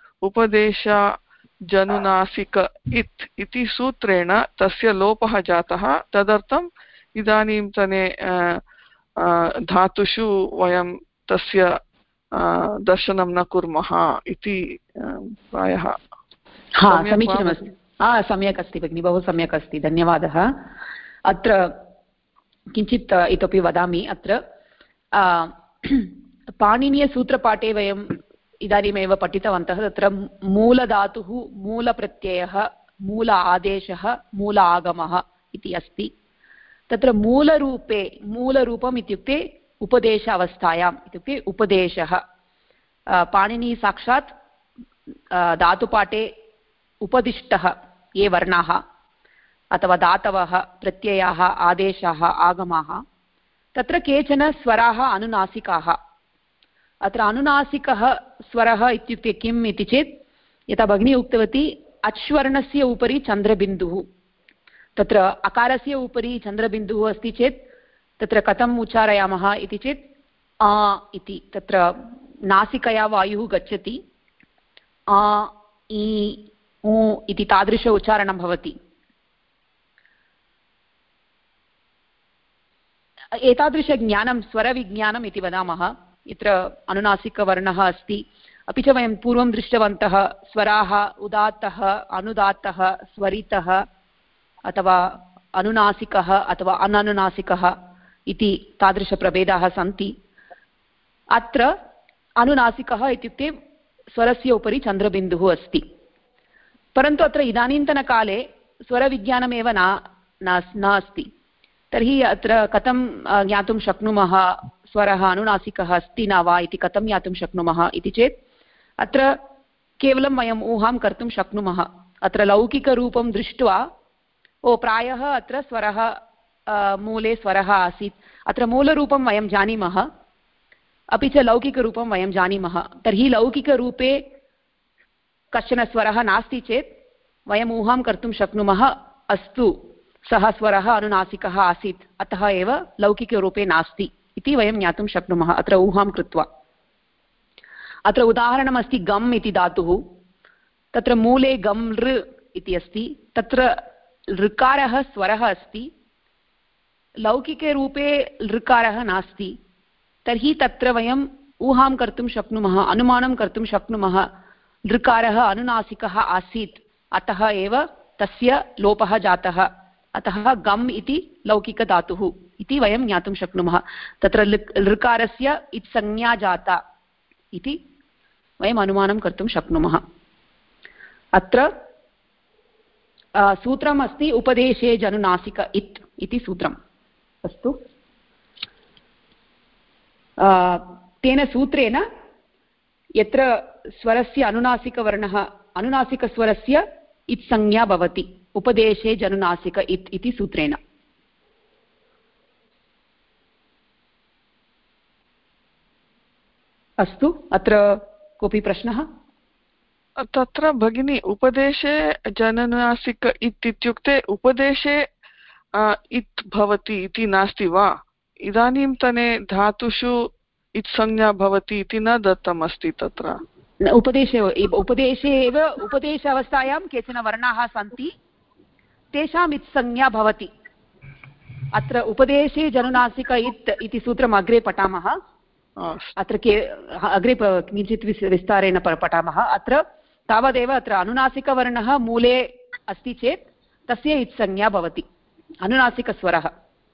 उपदेशजनुनासिक इति सूत्रेण तस्य लोपः जातः तदर्थम् इदानीन्तने धातुषु वयं तस्य दर्शनं न कुर्मः इति प्रायः। समीचीनमस्ति, सम्यक् अस्ति भगिनि, बहु सम्यक् अस्ति, धन्यवादः। अत्र किञ्चित् इतोपि वदामि। अत्र पाणिनीयसूत्रपाठे वयम् इदानीमेव पठितवन्तः। तत्र मूलधातुः मूलप्रत्ययः मूल आदेशः मूल आगमः इति अस्ति। तत्र मूलरूपम् इत्युक्ते उपदेश अवस्थायाम् इत्युक्ते उपदेशः पाणिनी साक्षात् धातुपाठे उपदिष्टः ये वर्णाः अथवा धातवः प्रत्ययाः आदेशाः आगमाः तत्र केचन स्वराः अनुनासिकाः। अत्र अनुनासिकः स्वरः इत्युक्ते किम् इति चेत् यथा भगिनी उक्तवती अच्वर्णस्य उपरि चन्द्रबिन्दुः, तत्र अकारस्य उपरि चन्द्रबिन्दुः अस्ति चेत् तत्र कथम् उच्चारयामः इति चेत् आ इति, तत्र नासिकया वायुः गच्छति, आ इ उ इति तादृश उच्चारणं भवति। एतादृशज्ञानं स्वरविज्ञानम् इति वदामः। यत्र अनुनासिकवर्णः अस्ति, अपि च वयं पूर्वं दृष्टवन्तः स्वराः उदात्तः अनुदात्तः स्वरितः अथवा अनुनासिकः अथवा अननुनासिकः इति तादृशप्रभेदाः सन्ति। अत्र अनुनासिकः इत्युक्ते स्वरस्य उपरि चन्द्रबिन्दुः अस्ति, परन्तु अत्र इदानीन्तनकाले स्वरविज्ञानमेव नास्ति। तर्हि अत्र कथं ज्ञातुं शक्नुमः स्वरः अनुनासिकः अस्ति न वा इति कथं ज्ञातुं शक्नुमः इति चेत् अत्र केवलं वयम् ऊहां कर्तुं शक्नुमः। अत्र लौकिकरूपं दृष्ट्वा प्रायः अत्र स्वरः मूले स्वरः आसीत्, अत्र मूलरूपं वयं जानीमः अपि च लौकिकरूपं वयं जानीमः। तर्हि लौकिकरूपे कश्चन स्वरः नास्ति चेत् वयम् ऊहां कर्तुं शक्नुमः अस्तु सः स्वरः अनुनासिकः आसीत् अतः एव लौकिकरूपे नास्ति इति वयं ज्ञातुं शक्नुमः अत्र ऊहां कृत्वा। अत्र उदाहरणमस्ति गम् इति धातुः, तत्र मूले गम् लृ इति अस्ति, तत्र लृकारः स्वरः अस्ति, लौकिकरूपे लृकारः नास्ति, तर्हि तत्र वयम् ऊहां कर्तुं शक्नुमः अनुमानं कर्तुं शक्नुमः लृकारः अनुनासिकः आसीत् अतः एव तस्य लोपः जातः, अतः गम् इति लौकिकधातुः इति वयं ज्ञातुं शक्नुमः। तत्र लृकारस्य इत्संज्ञा जाता इति वयम् अनुमानं कर्तुं शक्नुमः। अत्र सूत्रम् अस्ति उपदेशे जनुनासिक इत् इति सूत्रम्। अस्तु, तेन सूत्रेण यत्र स्वरस्य अनुनासिकवर्णः अनुनासिकस्वरस्य इत्संज्ञा भवति उपदेशे जनुनासिक इत् इति सूत्रेण। अस्तु, अत्र कोऽपि प्रश्नः? तत्र भगिनी उपदेशे जननासिक इत्युक्ते उपदेशे इत् भवति इति नास्ति वा? इदानीन्तने धातुषु इत्संज्ञा भवति इति न दत्तम् अस्ति तत्र। उपदेशे एव उपदेश अवस्थायां केचन वर्णाः सन्ति, तेषाम् इत्संज्ञा भवति। अत्र उपदेशे जनुनासिक इत् इति सूत्रम् अग्रे पठामः, अत्र अग्रे किञ्चित् विस्तारेण पठामः। अत्र तावदेव अत्र अनुनासिकवर्णः मूले अस्ति चेत् तस्य इत्संज्ञा भवति, अनुनासिकस्वरः।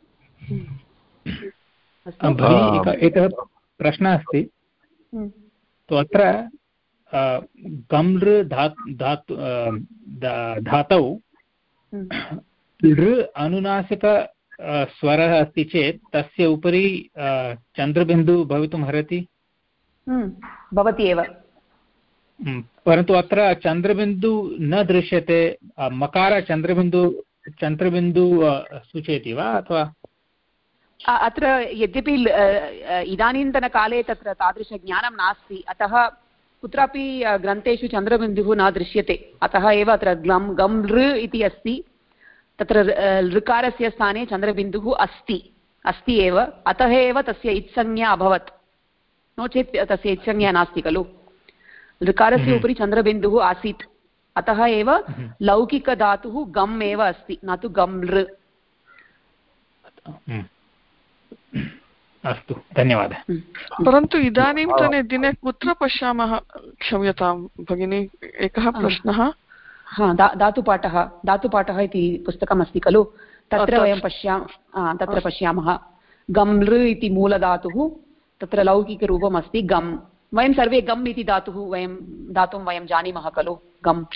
एकः प्रश्नः अस्ति। तो अत्र गम्लृ धातौ लृ अनुनासिक स्वरः अस्ति चेत् तस्य उपरि चन्द्रबिन्दुः भवितुम् अर्हति? भवति एव, परन्तु अत्र चन्द्रबिन्दुः न दृश्यते। मकार चन्द्रबिन्दु सूचयति वा अथवा? अत्र यद्यपि इदानीन्तनकाले तत्र तादृशज्ञानं नास्ति, अतः कुत्रापि ग्रन्थेषु चन्द्रबिन्दुः न दृश्यते। अतः एव अत्र गम् लृ इति अस्ति, तत्र ऋकारस्य स्थाने चन्द्रबिन्दुः अस्ति एव, अतः एव तस्य इत्संज्ञा अभवत्। नो चेत् तस्य इत्संज्ञा नास्ति खलु। ऋकारस्य उपरि चन्द्रबिन्दुः आसीत्, अतः एव लौकिकधातुः गम् एव अस्ति, न तु गम् लृ। अस्तु, धन्यवादः। परन्तु इदानीन्तने दिने कुत्र पश्यामः? क्षम्यतां भगिनी, एकः प्रश्नः। धातुपाठः इति पुस्तकम् अस्ति खलु, तत्र वयं पश्यामः गम् लृ इति मूलधातुः, तत्र लौकिकरूपम् अस्ति गम्। वयं सर्वे गम् इति धातुं वयं जानीमः खलु, गम्।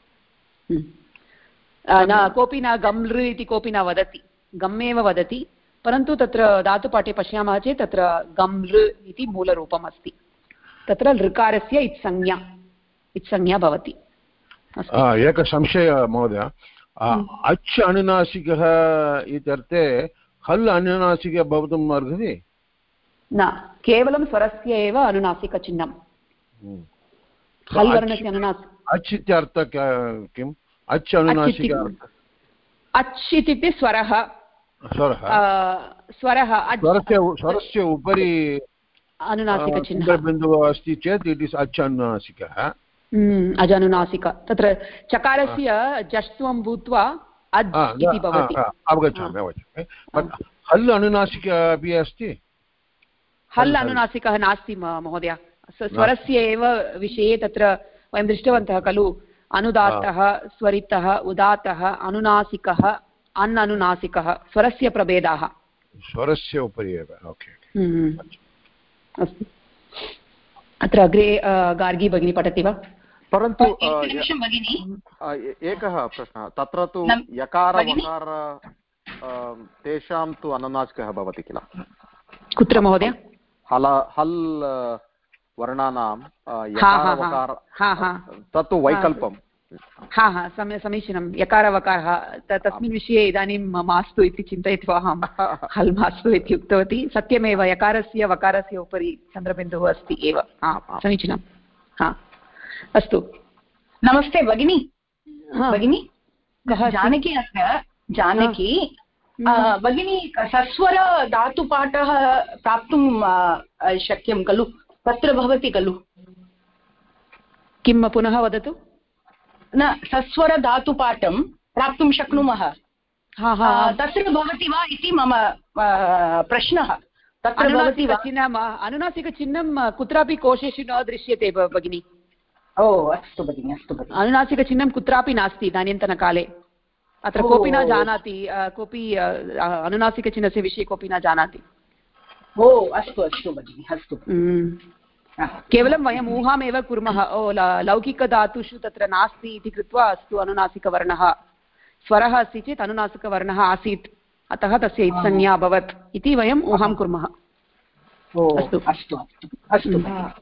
कोऽपि न गम् लृ इति कोऽपि न वदति, गम् एव वदति। परन्तु तत्र धातुपाठे पश्यामः चेत् तत्र गम् लृ इति मूलरूपम् अस्ति, तत्र ऋकारस्य इत्संज्ञा भवति। एकः संशयः महोदय, अच् अनुनासिकः इत्यर्थे हल् अनुनासिकः भवितुम् अर्हति? न, केवलं स्वरस्य एव अनुनासिकचिह्नं। हल् वर्णस्य अनुनासिक। अच् इत्यर्थः किम्? अच् अनुनासिक अच् इत्युक्ते स्वरः। स्वरस्य उपरि चन्द्रबिन्दुः अस्ति चेत् इट् इस् अच् अनुनासिकः। अजनुनासिक, तत्र चकारस्य जष्ट्वं भूत्वा अज् इति भवति। अवगच्छामि। हल् अनुनासिक अपि अस्ति? हल् अनुनासिकः नास्ति महोदय, स्वरस्य एव विषये तत्र वयं दृष्टवन्तः खलु, अनुदात्तः, स्वरितः, उदात्तः, अनुनासिकः, अनुनासिकः, स्वरस्य प्रभेदाः। स्वरस्य उपरि एव, ओके। अस्तु, अत्र अग्रे गार्गी भगिनी पठति वा? परन्तु एकः प्रश्नः, तत्र तु यकार वकार तेषां तु अनुनासिकः भवति किल? कुत्र महोदय? हल् वर्णानां यकार वकार तत्तु वैकल्पं। समीचीनं। यकारवकारः तस्मिन् विषये इदानीं मास्तु इति चिन्तयित्वा अहं हल् मास्तु इति उक्तवती। सत्यमेव, यकारस्य वकारस्य उपरि चन्द्रबिन्दुः अस्ति एव। समीचीनं। अस्तु, नमस्ते भगिनी। जानकी अत्र। जानकी भगिनी, सस्वर धातुपाठः प्राप्तुं शक्यं खलु? तत्र भवति खलु? किं पुनः वदतु? न, सस्वर धातुपाठं प्राप्तुं शक्नुमः, तत्र भवति वा इति मम प्रश्नः। तत्र भवति वा? अनुनासिकचिह्नं कुत्रापि कोशेषु न दृश्यते भगिनी। ओ अस्तु भगिनि, अस्तु भगिनि। अनुनासिकचिह्नं कुत्रापि नास्ति इदानीन्तनकाले। अत्र कोऽपि न जानाति, कोऽपि अनुनासिकचिह्नस्य विषये कोऽपि न जानाति। ओ अस्तु अस्तु भगिनि, अस्तु। केवलं वयम् ऊहामेव कुर्मः, लौकिकधातुषु तत्र नास्ति इति कृत्वा अस्तु अनुनासिकवर्णः, स्वरः अस्ति चेत् अनुनासिकवर्णः आसीत्, अतः तस्य इत्संज्ञा अभवत् इति वयम् ऊहां कुर्मः। अस्तु अस्तु अस्तु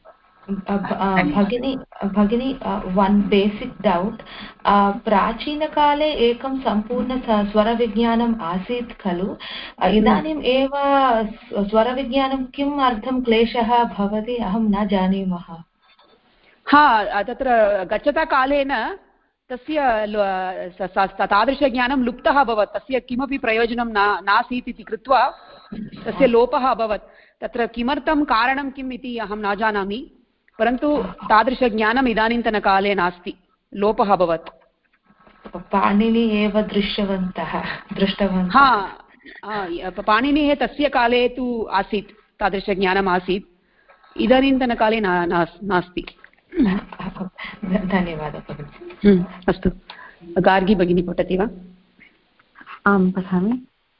भगिनी, one basic doubt. प्राचीनकाले एकं सम्पूर्ण स्वरविज्ञानम् आसीत् खलु? इदानीम् एव स्वरविज्ञानं किम् अर्थं क्लेशः भवति अहं न जानीमः। तत्र गच्छता कालेन तस्य तादृशज्ञानं लुप्तः अभवत्, तस्य किमपि प्रयोजनं नासीत् इति कृत्वा तस्य लोपः अभवत्। तत्र किमर्थं कारणं किम् इति अहं न जानामि, परन्तु तादृशज्ञानम् इदानीन्तनकाले नास्ति, लोपः अभवत्। पाणिनि एव दृष्टवन्तः। पाणिनिः तस्य काले तु आसीत्, तादृशज्ञानम् आसीत्, इदानीन्तनकाले नास्ति। धन्यवादः। अस्तु, गार्गी भगिनी पठति वा? आं पठामि।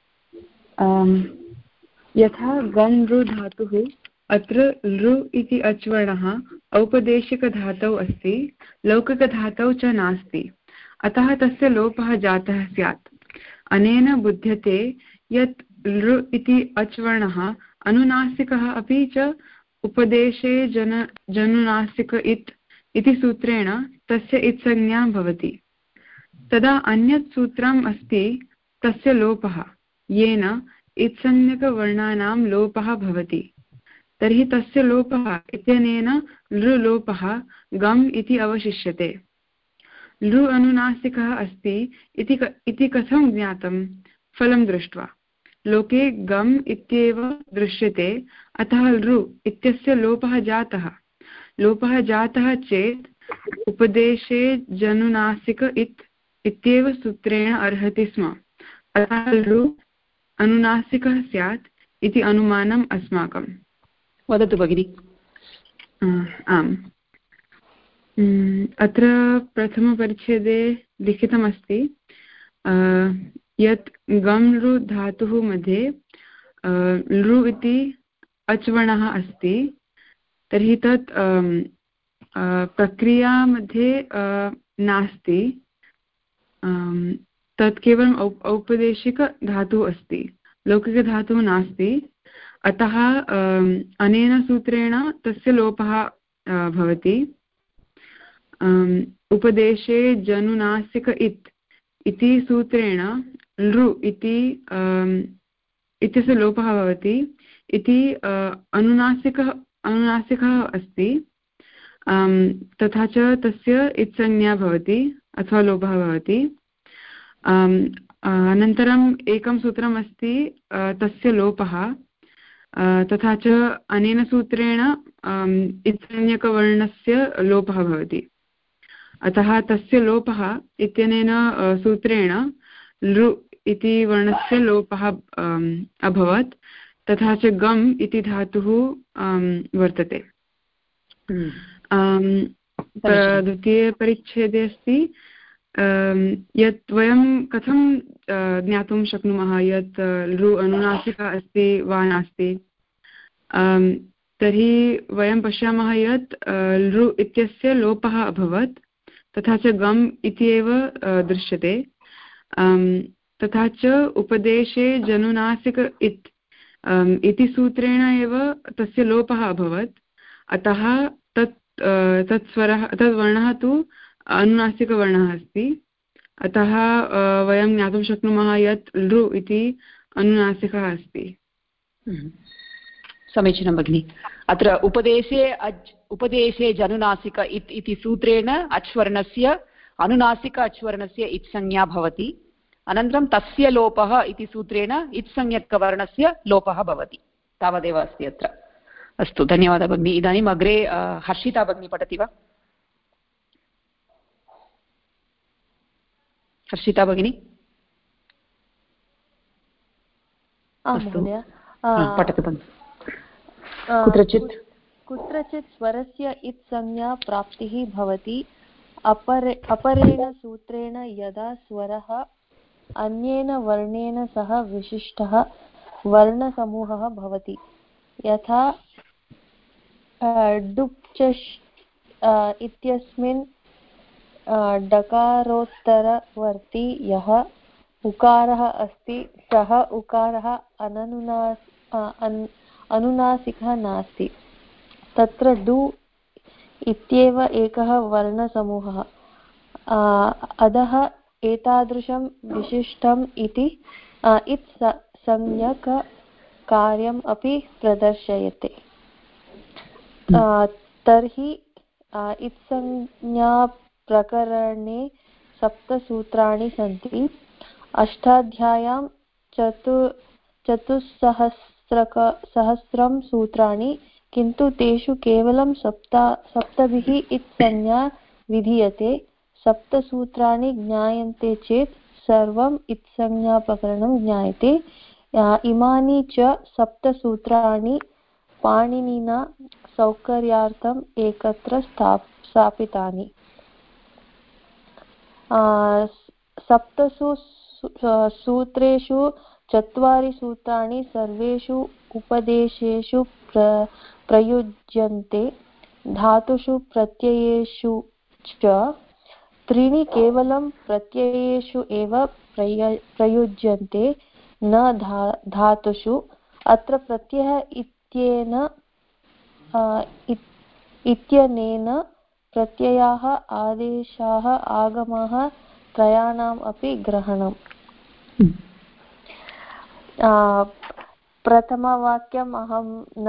यथा गन् ऋ धातुः, अत्र लृ इति अच्वर्णः औपदेशिकधातौ अस्ति, लौकिकधातौ च नास्ति, अतः तस्य लोपः जातः स्यात्। अनेन बुध्यते यत् लृ इति अच्वर्णः अनुनासिकः अपि च उपदेशे जनुनासिक इति सूत्रेण तस्य इत्संज्ञा भवति। तदा अन्यत् सूत्रम् अस्ति तस्य लोपः, येन इत्संज्ञकवर्णानां लोपः भवति। तर्हि तस्य लोपः इत्यनेन लृलोपः गम् इति अवशिष्यते। लृ अनुनासिकः अस्ति इति कथं ज्ञातं? फलं दृष्ट्वा। लोके गम् इत्येव दृश्यते, अतः लृ इत्यस्य लोपः जातः। लोपः जातः चेत् उपदेशे जनुनासिक इत्येव सूत्रेण अर्हति स्म, अतः लृ अनुनासिकः स्यात् इति अनुमानम् अस्माकम्। वदतु भगिनि। आम्, अत्र प्रथमपरिच्छेदे लिखितमस्ति यत् गम् लृ धातुः मध्ये लृ इति अच्वर्णः अस्ति, तर्हि तत् प्रक्रियामध्ये नास्ति, तत् केवलम् औपदेशिकधातुः अस्ति, लौकिकधातुः नास्ति, अतः अनेन सूत्रेण तस्य लोपः भवति। उपदेशे जनुनासिक इति सूत्रेण लृ इत्यस्य लोपः भवति इति अनुनासिकः अस्ति, तथा च तस्य इत्संज्ञा भवति अथवा लोपः भवति। अनन्तरम् एकं सूत्रम् अस्ति तस्य लोपः, तथा च अनेन सूत्रेण इत्संज्ञकवर्णस्य लोपः भवति, अतः तस्य लोपः इत्यनेन सूत्रेण लृ इति वर्णस्य लोपः अभवत्, तथा च गम् इति धातुः वर्तते। द्वितीयपरिच्छेदे अस्ति यत् वयं कथं ज्ञातुं शक्नुमः यत् लृ अनुनासिकः अस्ति वा नास्ति। तर्हि वयं पश्यामः यत् लृ इत्यस्य लोपः अभवत्, तथा च गम् इति एव दृश्यते, तथा च उपदेशे जनुनासिक इति सूत्रेण एव तस्य लोपः अभवत्, अतः तत् वर्णः तु अनुनासिकवर्णः अस्ति, अतः वयं ज्ञातुं शक्नुमः यत् लृ इति अनुनासिकः अस्ति। समीचीनं भगिनि। अत्र उपदेशे जनुनासिक इति सूत्रेण अच्वर्णस्य अनुनासिक अच्वर्णस्य इत्संज्ञा भवति, अनन्तरं तस्य लोपः इति सूत्रेण इत्संज्ञकवर्णस्य लोपः भवति। तावदेव अस्ति अत्र। अस्तु, धन्यवादः भगिनि। इदानीम् अग्रे हर्षिता भगिनी पठति वा? हर्षिता भगिनी पठतु भगिनि। कुत्रचित् स्वरस्य इत्संज्ञा प्राप्तिः भवति अपरेण सूत्रेण यदा स्वरः अन्येन वर्णेन सह विशिष्टः वर्णसमूहः भवति, यथा डुप्चष् इत्यस्मिन् डकारोत्तरवर्ती यः उकारः अस्ति सः उकारः अनुनासिकः नास्ति। तत्र डु इत्येव एकः वर्णसमूहः, अधः एतादृशं विशिष्टम् इति इत्संज्ञककार्यम् अपि प्रदर्शयते। तर्हि इत्संज्ञाप्रकरणे 7 सूत्राणि सन्ति। अष्टाध्याय्यां सहस्रं सूत्राणि, किन्तु तेषु केवलं सप्तभिः इत्संज्ञा विधीयते। सप्तसूत्राणि ज्ञायन्ते चेत् सर्वम् इत्संज्ञाप्रकरणं ज्ञायते। इमानि च सप्तसूत्राणि पाणिनिना सौकर्यार्थम् एकत्र स्थापितानि। सप्तसु सूत्रेषु 4 सूत्राणि सर्वेषु उपदेशेषु प्रयुज्यन्ते। धातुषु प्रत्ययेषु च 3 केवलं प्रत्ययेषु एव प्रयुज्यन्ते, न धातुषु। अत्र प्रत्ययः इत्यनेन प्रत्ययाः आदेशाः आगमः त्रयाणाम् अपि ग्रहणम्। प्रथमवाक्यम् अहं न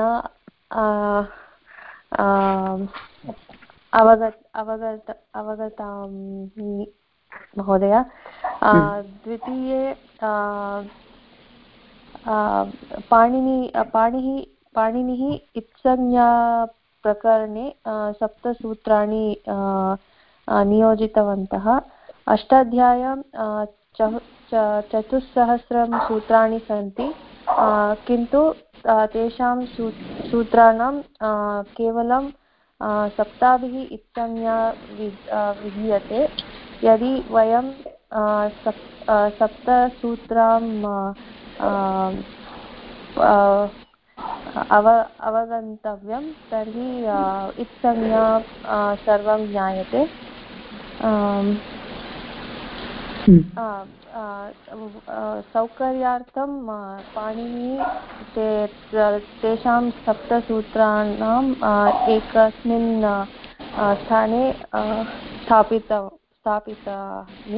अवगतामि महोदय। द्वितीये पाणिनिः इत्संज्ञाप्रकरणे सप्तसूत्राणि नियोजितवन्तः। अष्टाध्याय्यां 4,000 सूत्राणि सन्ति, किन्तु तेषां सूत्राणां केवलं 7 इत्संज्ञा विधीयते। यदि वयं सप्तसूत्रां अवगन्तव्यं तर्हि इत्संज्ञा सर्वं ज्ञायते। सौकर्यार्थं पाणिनिः तेषां सप्तसूत्राणाम् एकस्मिन् स्थाने स्थापितानि।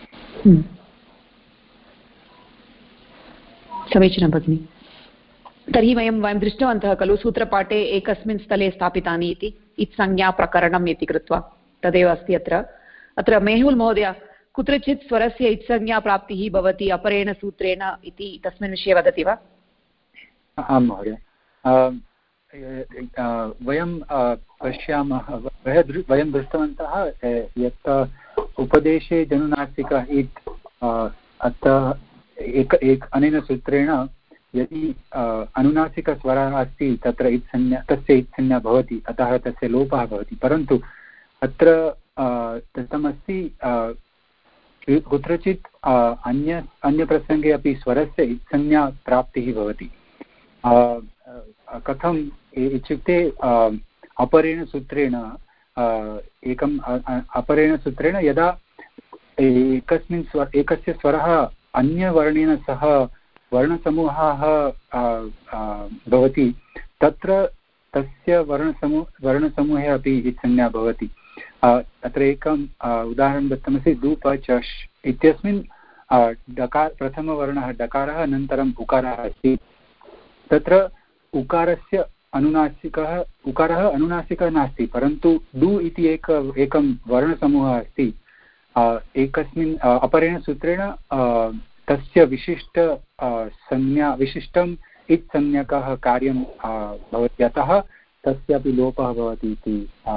समीचीनं भगिनि। तर्हि वयं दृष्टवन्तः खलु सूत्रपाठे एकस्मिन् स्थले स्थापितानि इति, इत्संज्ञाप्रकरणम् इति कृत्वा तदेव अस्ति अत्र। अत्र मेहुल् महोदय, कुत्रचित् स्वरस्य इत्संज्ञाप्राप्तिः भवति अपरेण सूत्रेण इति तस्मिन् विषये वदति वा? आं महोदय, वयं पश्यामः, वयं दृष्टवन्तः यत् उपदेशे जनुनासिक इत् अतः अनेन सूत्रेण यदि अनुनासिकस्वरः अस्ति तत्र तस्य इत्संज्ञा भवति, अतः तस्य लोपः भवति। परन्तु अत्र दत्तमस्ति कुत्रचित् अन्यप्रसङ्गे अपि स्वरस्य इत्संज्ञा प्राप्तिः भवति। कथम् इत्युक्ते अपरेण सूत्रेण अपरेण सूत्रेण यदा एकस्य स्वरः अन्यवर्णेन सह वर्णसमूहः भवति, तत्र तस्य वर्णसमूहे अपि इत्संज्ञा भवति। अत्र एकम् उदाहरणं दत्तमस्ति, दूपचष् इत्यस्मिन् प्रथमवर्णः डकारः, अनन्तरम् उकारः अस्ति। तत्र उकारस्य उकारः अनुनासिकः नास्ति, परन्तु डु इति एकं वर्णसमूहः अस्ति। एकस्मिन् अपरेण सूत्रेण तस्य विशिष्टम् इत्संज्ञकः कार्यं भवति, अतः तस्यापि लोपः भवति इति।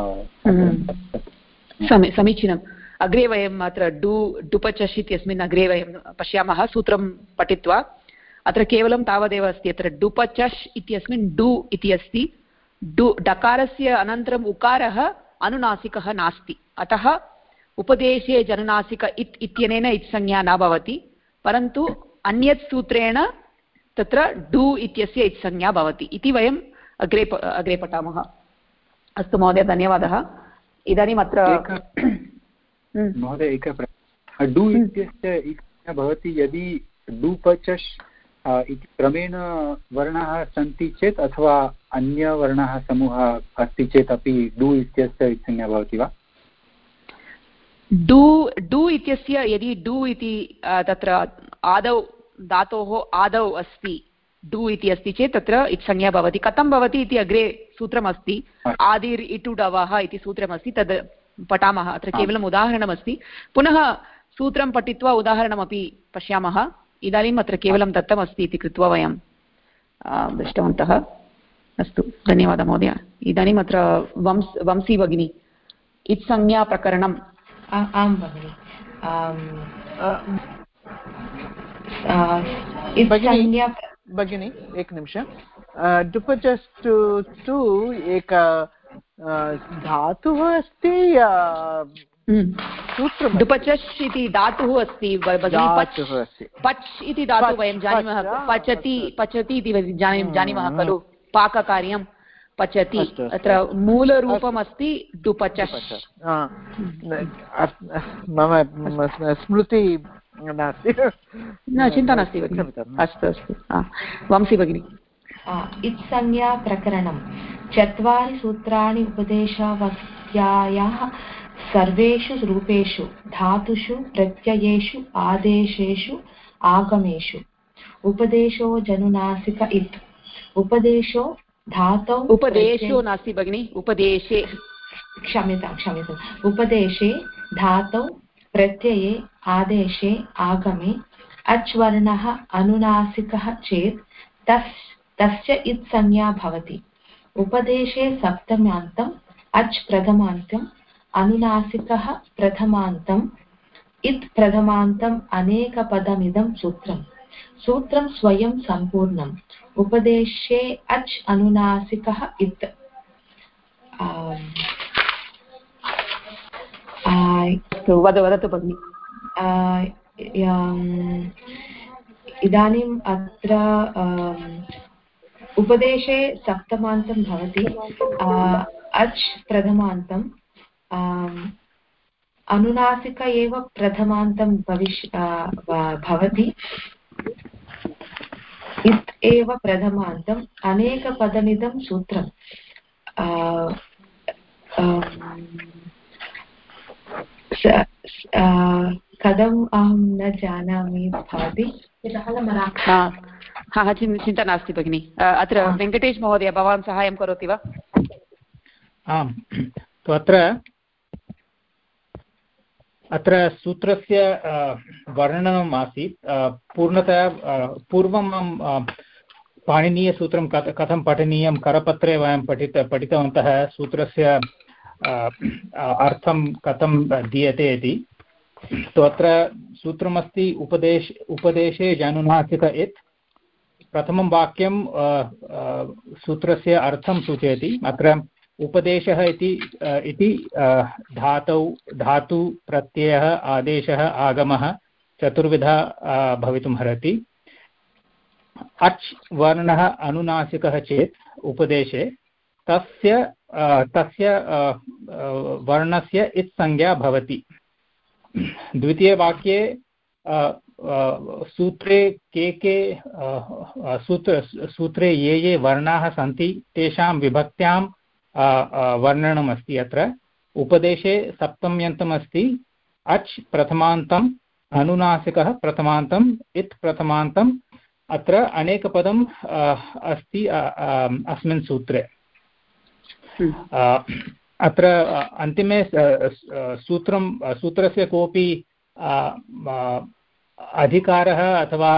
समीचीनम्। अग्रे वयम् अत्र डुपचष् इत्यस्मिन् अग्रे वयं पश्यामः सूत्रं पठित्वा। अत्र केवलं तावदेव अस्ति, अत्र डुपचष् इत्यस्मिन् डु इति अस्ति। डकारस्य अनन्तरम् उकारः अनुनासिकः नास्ति, अतः उपदेशे जनुनासिक इत्यनेन इत्संज्ञा न भवति, परन्तु अन्यत् सूत्रेण तत्र डु इत्यस्य इत्संज्ञा भवति इति वयम् अग्रे पठामः। अस्तु महोदय, धन्यवादः। इदानीम् अत्र महोदय एकः प्रश्नः, डु इत्यस्य इत्संज्ञा भवति यदि डुपचष् इति क्रमेण वर्णाः सन्ति चेत्, अथवा अन्यवर्णः समूहः अस्ति चेत् अपि डु इत्यस्य इत्संज्ञा भवति वा? डु इत्यस्य यदि डु इति तत्र आदौ धातोः आदौ अस्ति, डु इति अस्ति चेत् तत्र इत्संज्ञा भवति। कथं भवति इति अग्रे सूत्रमस्ति, आदिर् इटु डवः इति सूत्रमस्ति, तद् पठामः। अत्र केवलम् उदाहरणमस्ति, पुनः सूत्रं पठित्वा उदाहरणमपि पश्यामः। इदानीम् अत्र केवलं दत्तमस्ति इति कृत्वा वयम् दृष्टवन्तः। अस्तु, धन्यवादः महोदय। इदानीम् अत्र वंशी भगिनी इत्संज्ञाप्रकरणम्। आं भगिनि। भगिनि एकनिमिषं। डुपचस्तु तु एक धातुः अस्ति, सूत्रं डुपचस् इति धातुः अस्ति भगिनि। पच् इति धातुः वयं जानीमः, पचति पचति इति जानीमः खलु, पाककार्यं पचति। अत्र मूलरूपम् अस्ति डुपचस्। मम स्मृति नास्ति, न चिन्ता नास्ति भगिनि। अस्तु अस्तु, वंशी भगिनी। इत्संज्ञा प्रकरणं 4 सूत्राणि उपदेशावस्यायाः सर्वेषु रूपेषु धातुषु प्रत्ययेषु आदेशेषु आगमेषु। उपदेशो जनुनासिक इत्। उपदेशो धातौ उपदेशो नास्ति भगिनि, उपदेशे, क्षम्यताम्। उपदेशे धातौ प्रत्यये आदेशे आगमे अच् वर्णः अनुनासिकः चेत् तस्य इत् संज्ञा भवति। उपदेशे सप्तम्यान्तम् अच् प्रथमान्तम् अनुनासिकः प्रथमान्तम् इत् प्रथमान्तम् अनेकपदमिदं सूत्रं स्वयं सम्पूर्णम्। उपदेशे अच् अनुनासिकः इत्। वदतु भगिनि। इदानीम् अत्र उपदेशे सप्तमान्तं भवति, अच् प्रथमान्तम्, अनुनासिक एव प्रथमान्तं भवति, इत् एव प्रथमान्तम् अनेकपदमिदं सूत्रम्। कथम् अहं न जानामि भवति। चिन्ता नास्ति भगिनि। अत्र वेङ्कटेश महोदय, भवान् साहाय्यं करोति वा? आम्, अत्र सूत्रस्य वर्णनम् आसीत्। पूर्णतया पूर्वम् अहं पाणिनीयसूत्रं कथं पठनीयं करपत्रे वयं पठितवन्तः, सूत्रस्य अर्थं कथं दीयते इति। अत्र सूत्रमस्ति उपदेशे जनुनासिक इत्। प्रथमं वाक्यं सूत्रस्य अर्थं सूचयति। अत्र उपदेशः इति धातु प्रत्ययः आदेशः आगमः चतुर्विधा भवितुम् अर्हति। अच् वर्णः अनुनासिकः चेत् उपदेशे तस्य वर्णस्य इत् संज्ञा भवति। द्वितीयवाक्ये सूत्रे के सूत्रे ये वर्णाः सन्ति तेषां विभक्त्यां वर्णनम् अस्ति। अत्र उपदेशे सप्तम्यन्तम् अस्ति, अच् प्रथमान्तम् अनुनासिकः प्रथमान्तम् इत् प्रथमान्तम्। अत्र अनेकपदम् अस्ति अस्मिन् सूत्रे। अत्र अन्तिमे सूत्रस्य कोऽपि अधिकारः अथवा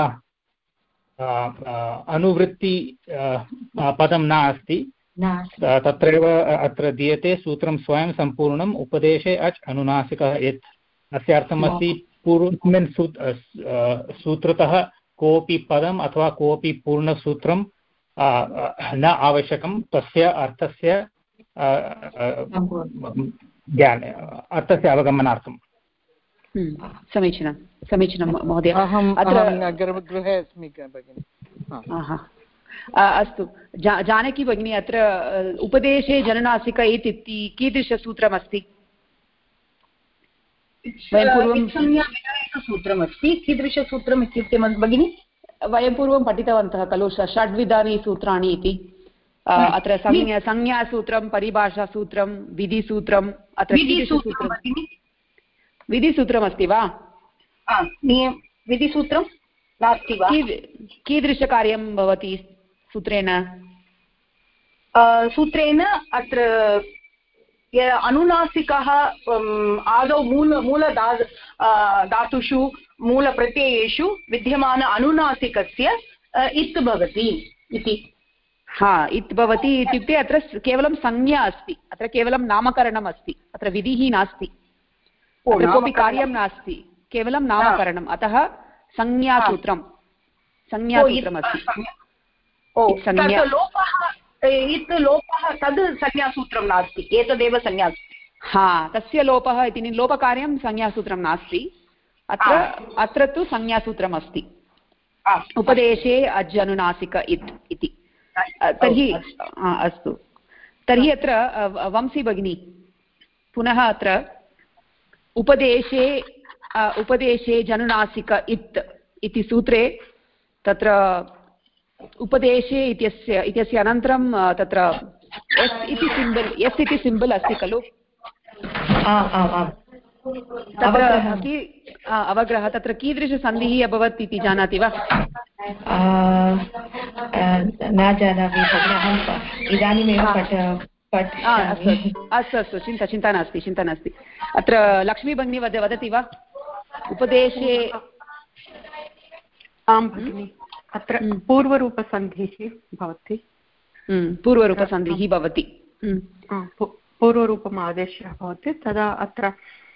अनुवृत्ति पदं न अस्ति। तत्रैव अत्र दीयते सूत्रं स्वयं सम्पूर्णम्। उपदेशे अच् अनुनासिकः इत्। अस्य अर्थमस्ति पूर्वस्मिन् सूत्रतः कोऽपि पदम् अथवा कोऽपि पूर्णसूत्रं न आवश्यकं तस्य अर्थस्य ज्ञाने, अर्थस्य अवगमनार्थम्। समीचीनं महोदय। अहं गर्भगृहे अस्मि भगिनि। अस्तु, जानकी भगिनी, अत्र उपदेशे जननासिक इति कीदृशसूत्रमस्ति? सूत्रमस्ति। कीदृशसूत्रम् इत्युक्ते भगिनि? वयं पूर्वं पठितवन्तः खलु, षड्विधानि सूत्राणि इति। अत्र संज्ञासूत्रं, परिभाषासूत्रं, विधिसूत्रम्। अत्र विधिसूत्रमस्ति वा? विधिसूत्रं नास्ति वा? कीदृशकार्यं भवति सूत्रेण? अत्र अनुनासिकः आदौ मूल धातुषु मूलप्रत्ययेषु विद्यमान अनुनासिकस्य इत् भवति। इति इत् भवति इत्युक्ते अत्र केवलं संज्ञा अस्ति, अत्र केवलं नामकरणम् अस्ति, अत्र विधिः नास्ति, अत्र कोऽपि कार्यं नास्ति, केवलं नामकरणम्, अतः संज्ञासूत्रम् अस्ति। लोपः तद् संज्ञासूत्रं नास्ति, एतदेव संज्ञासूत्रं। तस्य लोपः इति लोपकार्यं संज्ञासूत्रं नास्ति, अत्र तु संज्ञासूत्रम् अस्ति, उपदेशे अज् अनुनासिक इत् इति। तर्हि अस्तु, तर्हि अत्र वंशी भगिनी पुनः अत्र उपदेशे जनुनासिक इत् इति सूत्रे तत्र उपदेशे इत्यस्य अनन्तरं तत्र एस् इति सिम्बल् अस्ति खलु, अवग्रह, तत्र कीदृशसन्धिः अभवत् इति जानाति वा? न जानामि, इदानीमेव अस्तु, चिन्ता नास्ति। अत्र लक्ष्मी भगिनी वदति वा? उपदेशे आं भगिनि, अत्र पूर्वरूपसन्धिः भवति। पूर्वरूपम् आदेशः भवति, तदा अत्र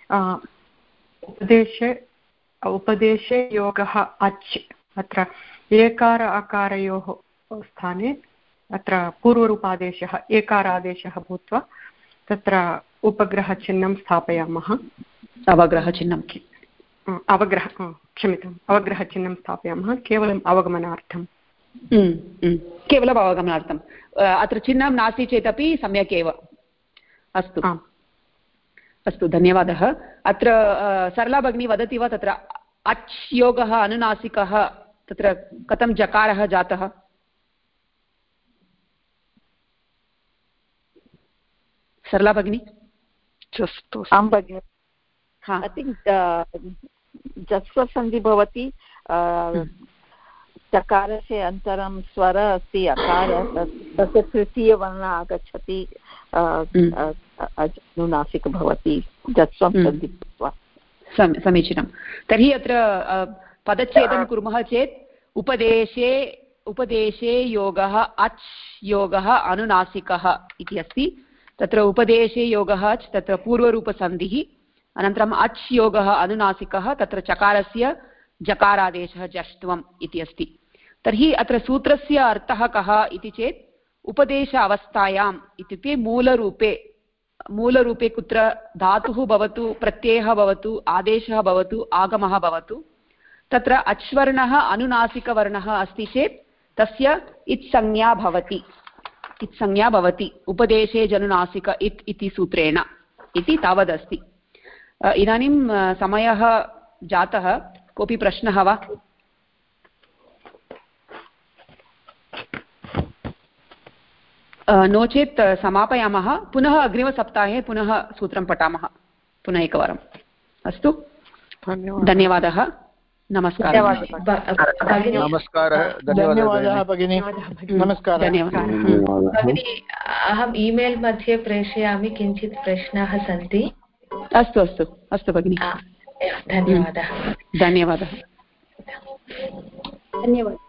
उपदेशे योगः अच्, अत्र एकार अकारयोः स्थाने अत्र पूर्वरूपादेशः एकारादेशः भूत्वा तत्र उपग्रहचिह्नं स्थापयामः। अवग्रहचिह्नं स्थापयामः केवलम् अवगमनार्थं। अत्र चिह्नं नास्ति चेदपि सम्यक् एव। अस्तु, धन्यवादः। अत्र सरला भगिनी वदति वा तत्र अच् योगः अनुनासिकः तत्र कथं जकारः जातः? सरला भगिनी? आं भगिनि, ऐ थिङ्क् जस्वसन्धि भवति, चकारस्य अन्तरं स्वर अस्ति, अकार, तस्य तृतीयवर्णः आगच्छति, अनुनासिक भवति, जस्वं सन्धि कृत्वा। समीचीनं। तर्हि अत्र पदच्छेदं कुर्मः चेत् उपदेशे योगः अच् योगः अनुनासिकः इति अस्ति। तत्र उपदेशे योगः अच्, तत्र पूर्वरूपसन्धिः, अनन्तरम् अच् योगः अनुनासिकः, तत्र चकारस्य जकारादेशः जष्ट्वम् इति अस्ति। तर्हि अत्र सूत्रस्य अर्थः कः इति चेत् उपदेश अवस्थायाम् इत्युक्ते मूलरूपे कुत्र धातुः भवतु, प्रत्ययः भवतु, आदेशः भवतु, आगमः भवतु, तत्र अच्वर्णः अनुनासिकवर्णः अस्ति चेत् तस्य इत्संज्ञा भवति उपदेशे जनुनासिक इत् इति सूत्रेण इति तावदस्ति। इदानीं समयः जातः, कोऽपि प्रश्नः वा? नो चेत् समापयामः, पुनः अग्रिमसप्ताहे पुनः सूत्रं पठामः पुनः एकवारम्। अस्तु, धन्यवादः, नमस्कारः। धन्यवादः भगिनी, नमस्कारः। भगिनी, अहम् ईमेल् मध्ये प्रेषयामि, किञ्चित् प्रश्नाः सन्ति। अस्तु भगिनि, धन्यवादः। धन्यवादः।